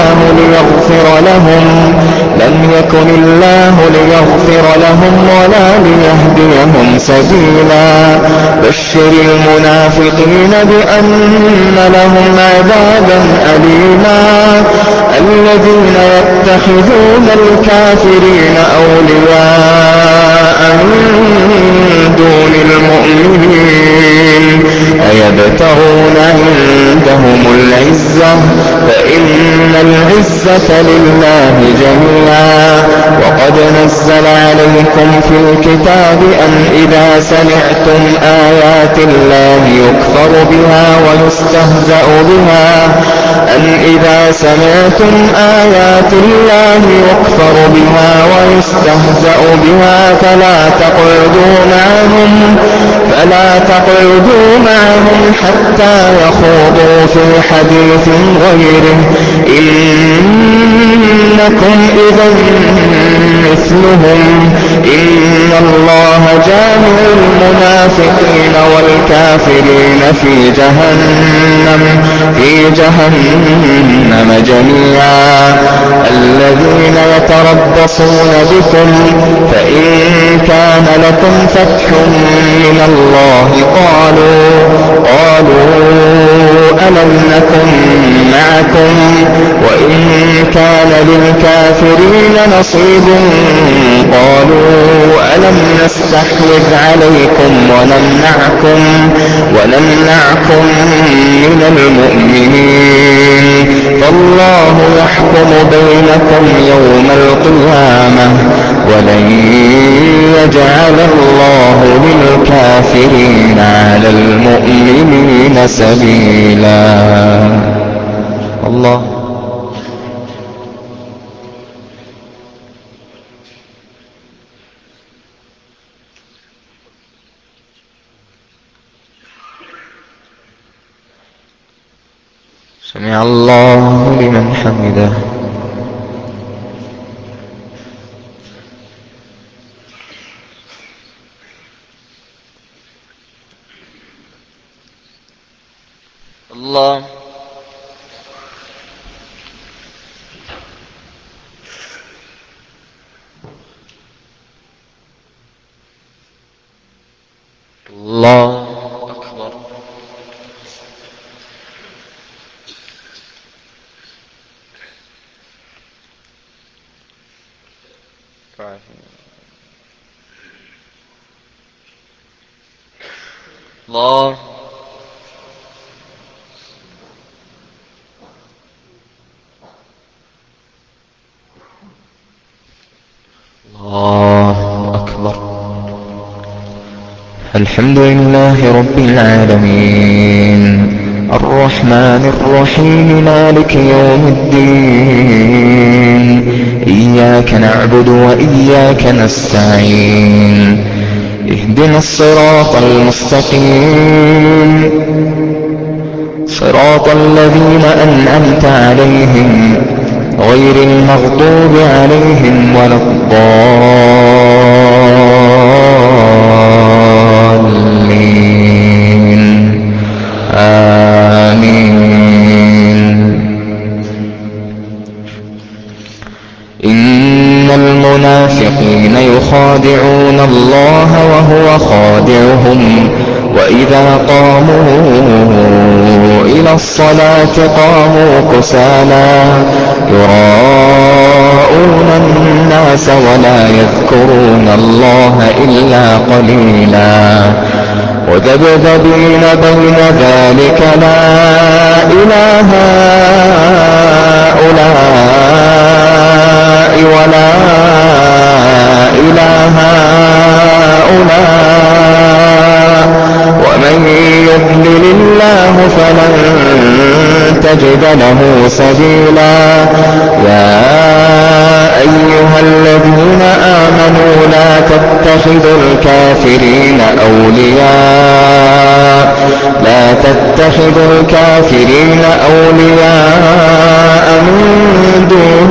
الله ليغفر لهم ولا ليهديهم سبيلا. بشر المنافقين بأن لهم عذابا أليما. الذين يتخذون الكافرين أولياء من دون المؤمنين أيبتغون عندهم العزة فإن العزة لله جميعا. وقد نزل عليكم في الكتاب أن إذا سمعتم آيات الله يكفر بها ويستهزأ بها فلا تقعدوا معهم حتى يخوضوا في حديث غيره إنكم إذا مثلهم. إن الله جامع المنافقين والكافرين في جهنم جميعا. الذين يتربصون بكم فإن كان لكم فتح من الله قالوا ألم نكن معكم وإن كان للكافرين نصيب قالوا ألم نستحوذ عليكم ونمنعكم من المؤمنين فالله يحكم بينكم يوم القيامة ولن يجعل الله للكافرين على المؤمنين سبيلا. الله سمع الله لمن حمده. الله الله أكبر. الله الحمد لله رب العالمين الرحمن الرحيم مالك يوم الدين إياك نعبد وإياك نستعين اهدنا الصراط المستقيم صراط الذين أنعمت عليهم غير المغضوب عليهم ولا الضالين آمين. إن المنافقين يخادعون الله وهو خادعهم وإذا قاموا إلى الصلاة قاموا كسالى يراءون الناس ولا يذكرون الله إلا قليلا وذبذبين بين ذلك لا إله هؤلاء ولا إله هؤلاء ومن يضلل الله فلن تجد له سبيلا يا أيها الذين آمنوا لا تتخذوا الكافرين أولياء من دون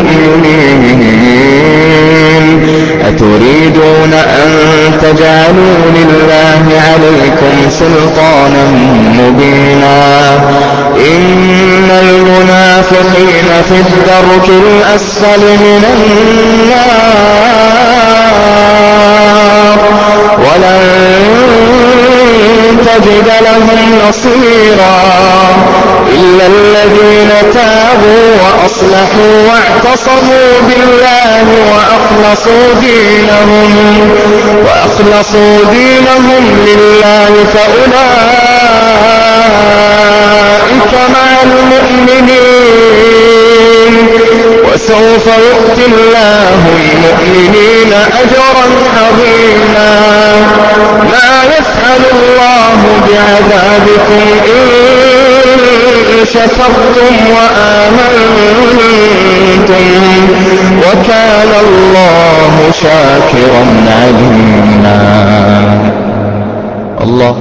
المؤمنين أتريدون أن تجعلوا لله عليكم سلطانا مبينا إن المنافقين في الدرك الأسفل من النار ولن تجد لهم نصيرا إلا الذين تابوا وأصلحوا واعتصموا بالله وأخلصوا دينهم لله فأولئك مع المؤمنين وسوف يؤتي الله المؤمنين أجرا عظيما ما يفعل الله بعذابكم إن شكرتم وآمنتم وكان الله شاكرا عليما. الله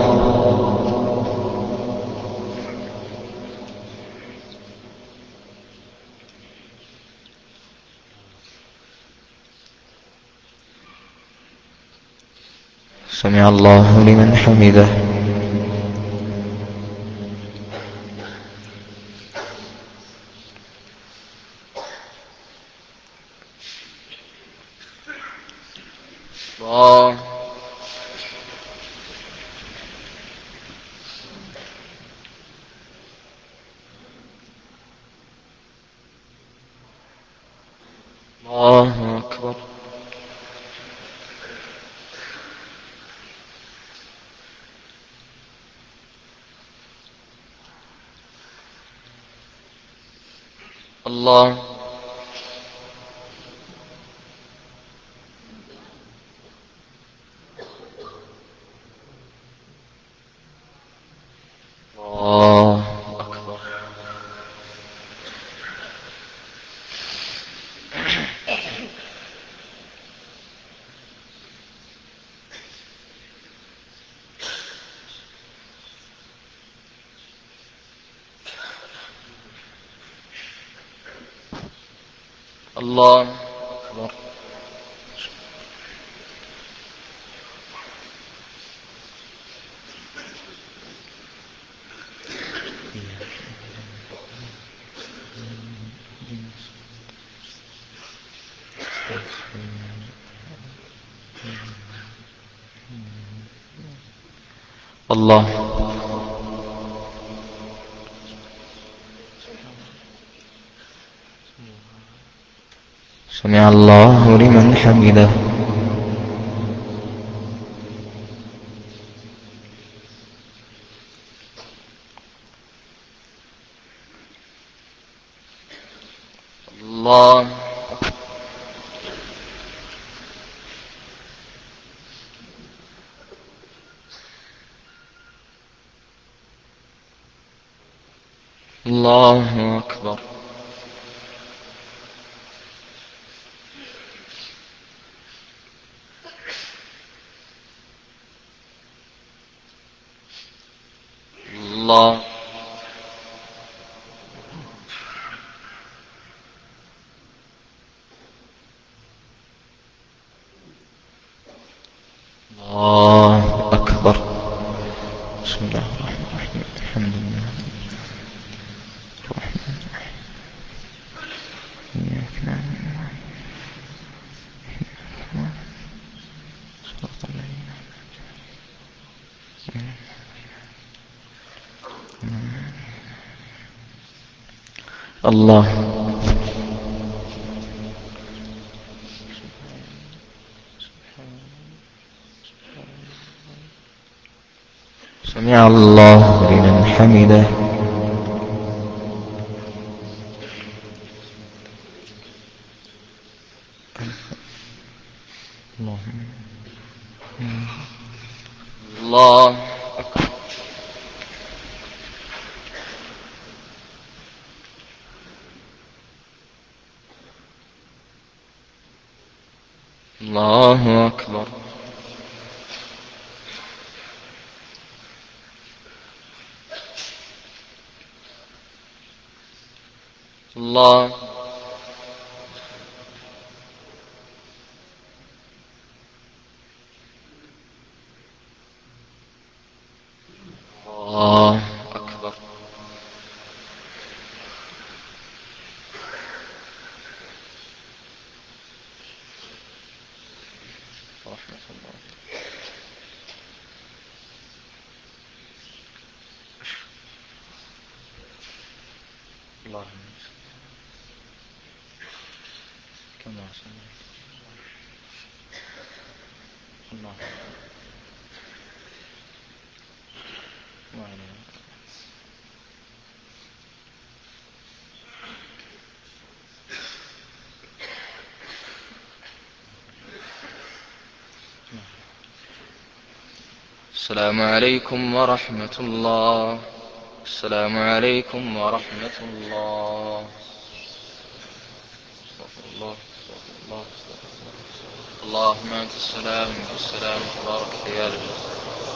سمع الله لمن حمده. الله أكبر. الله أكبر. الله أكبر. الله سمع الله لمن حمده. الله الله أكبر. الله الله أكبر. بسم الله الرحمن الرحيم. الحمد لله الرحمن الرحيم. إياك نعبد صراط الذين الله. سمع الله لمن حمده. الله أكبر. الله أكبر. الله الله أكبر. رحمة الله. الله كما سمعت. الله وعلى السلام عليكم ورحمة الله. السلام عليكم ورحمة الله. استغفر الله استغفر الله استغفر الله. اللهم أنت السلام ومنك السلام تبارك يا ذا الجلال.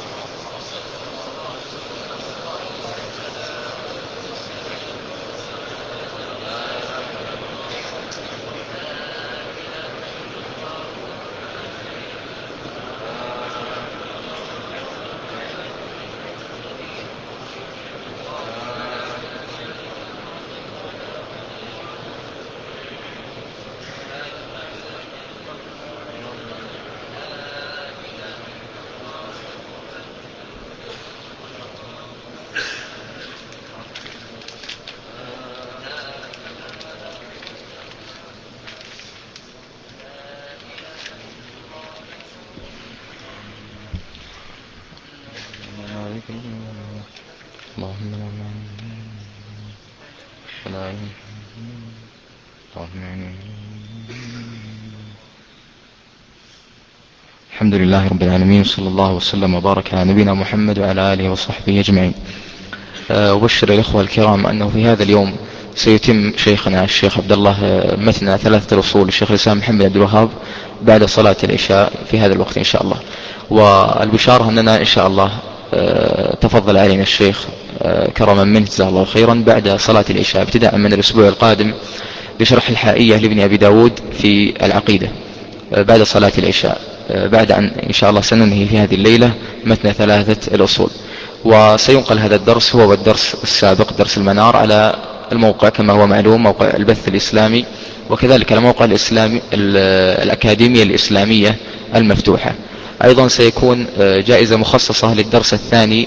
الحمد لله رب العالمين، صلى الله وسلم وبارك على نبينا محمد وعلى آله وصحبه أجمعين. أبشر الإخوة الكرام أنه في هذا اليوم سيتم شيخنا الشيخ عبد الله مثنى 3 الأصول الشيخ الإسلام محمد عبد الوهاب بعد صلاة العشاء في هذا الوقت إن شاء الله. والبشارة أننا إن شاء الله تفضل علينا الشيخ كرما منه جزاه الله خيرا بعد صلاة العشاء ابتداء من الأسبوع القادم بشرح الحائية لابن أبي داود في العقيدة بعد صلاة العشاء، بعد أن إن شاء الله سننهي في هذه الليلة مثنى 3 الأصول. وسينقل هذا الدرس هو والدرس السابق درس المنار على الموقع كما هو معلوم، موقع البث الإسلامي، وكذلك الموقع الإسلامي الأكاديمية الإسلامية المفتوحة. أيضا سيكون جائزة مخصصة للدرس الثاني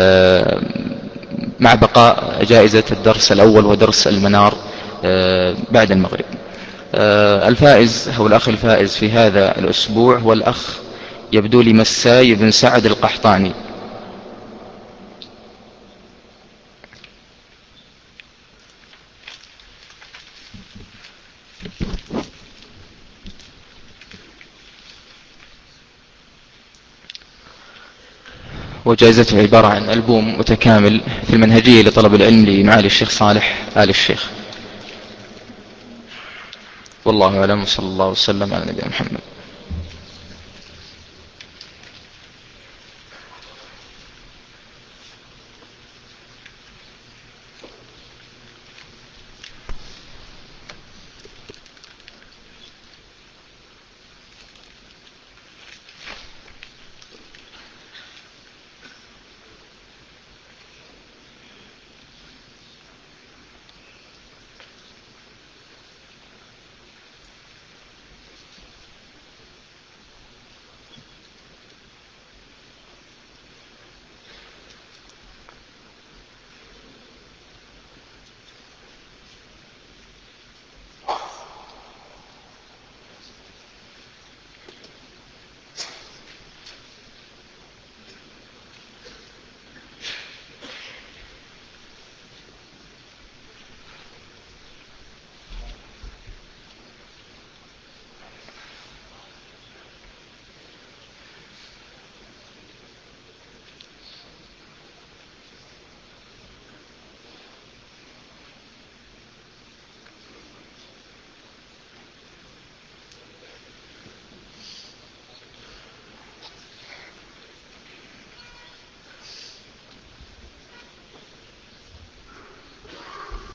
مع بقاء جائزة الدرس الأول ودرس المنار بعد المغرب. الفائز هو الأخ الفائز في هذا الأسبوع هو الأخ يبدو لي مساي بن سعد القحطاني. وجائزته عبارة عن ألبوم متكامل في المنهجية لطلب العلم لمعالي الشيخ صالح آل الشيخ. والله أعلم، صلى الله وسلم على نبينا محمد.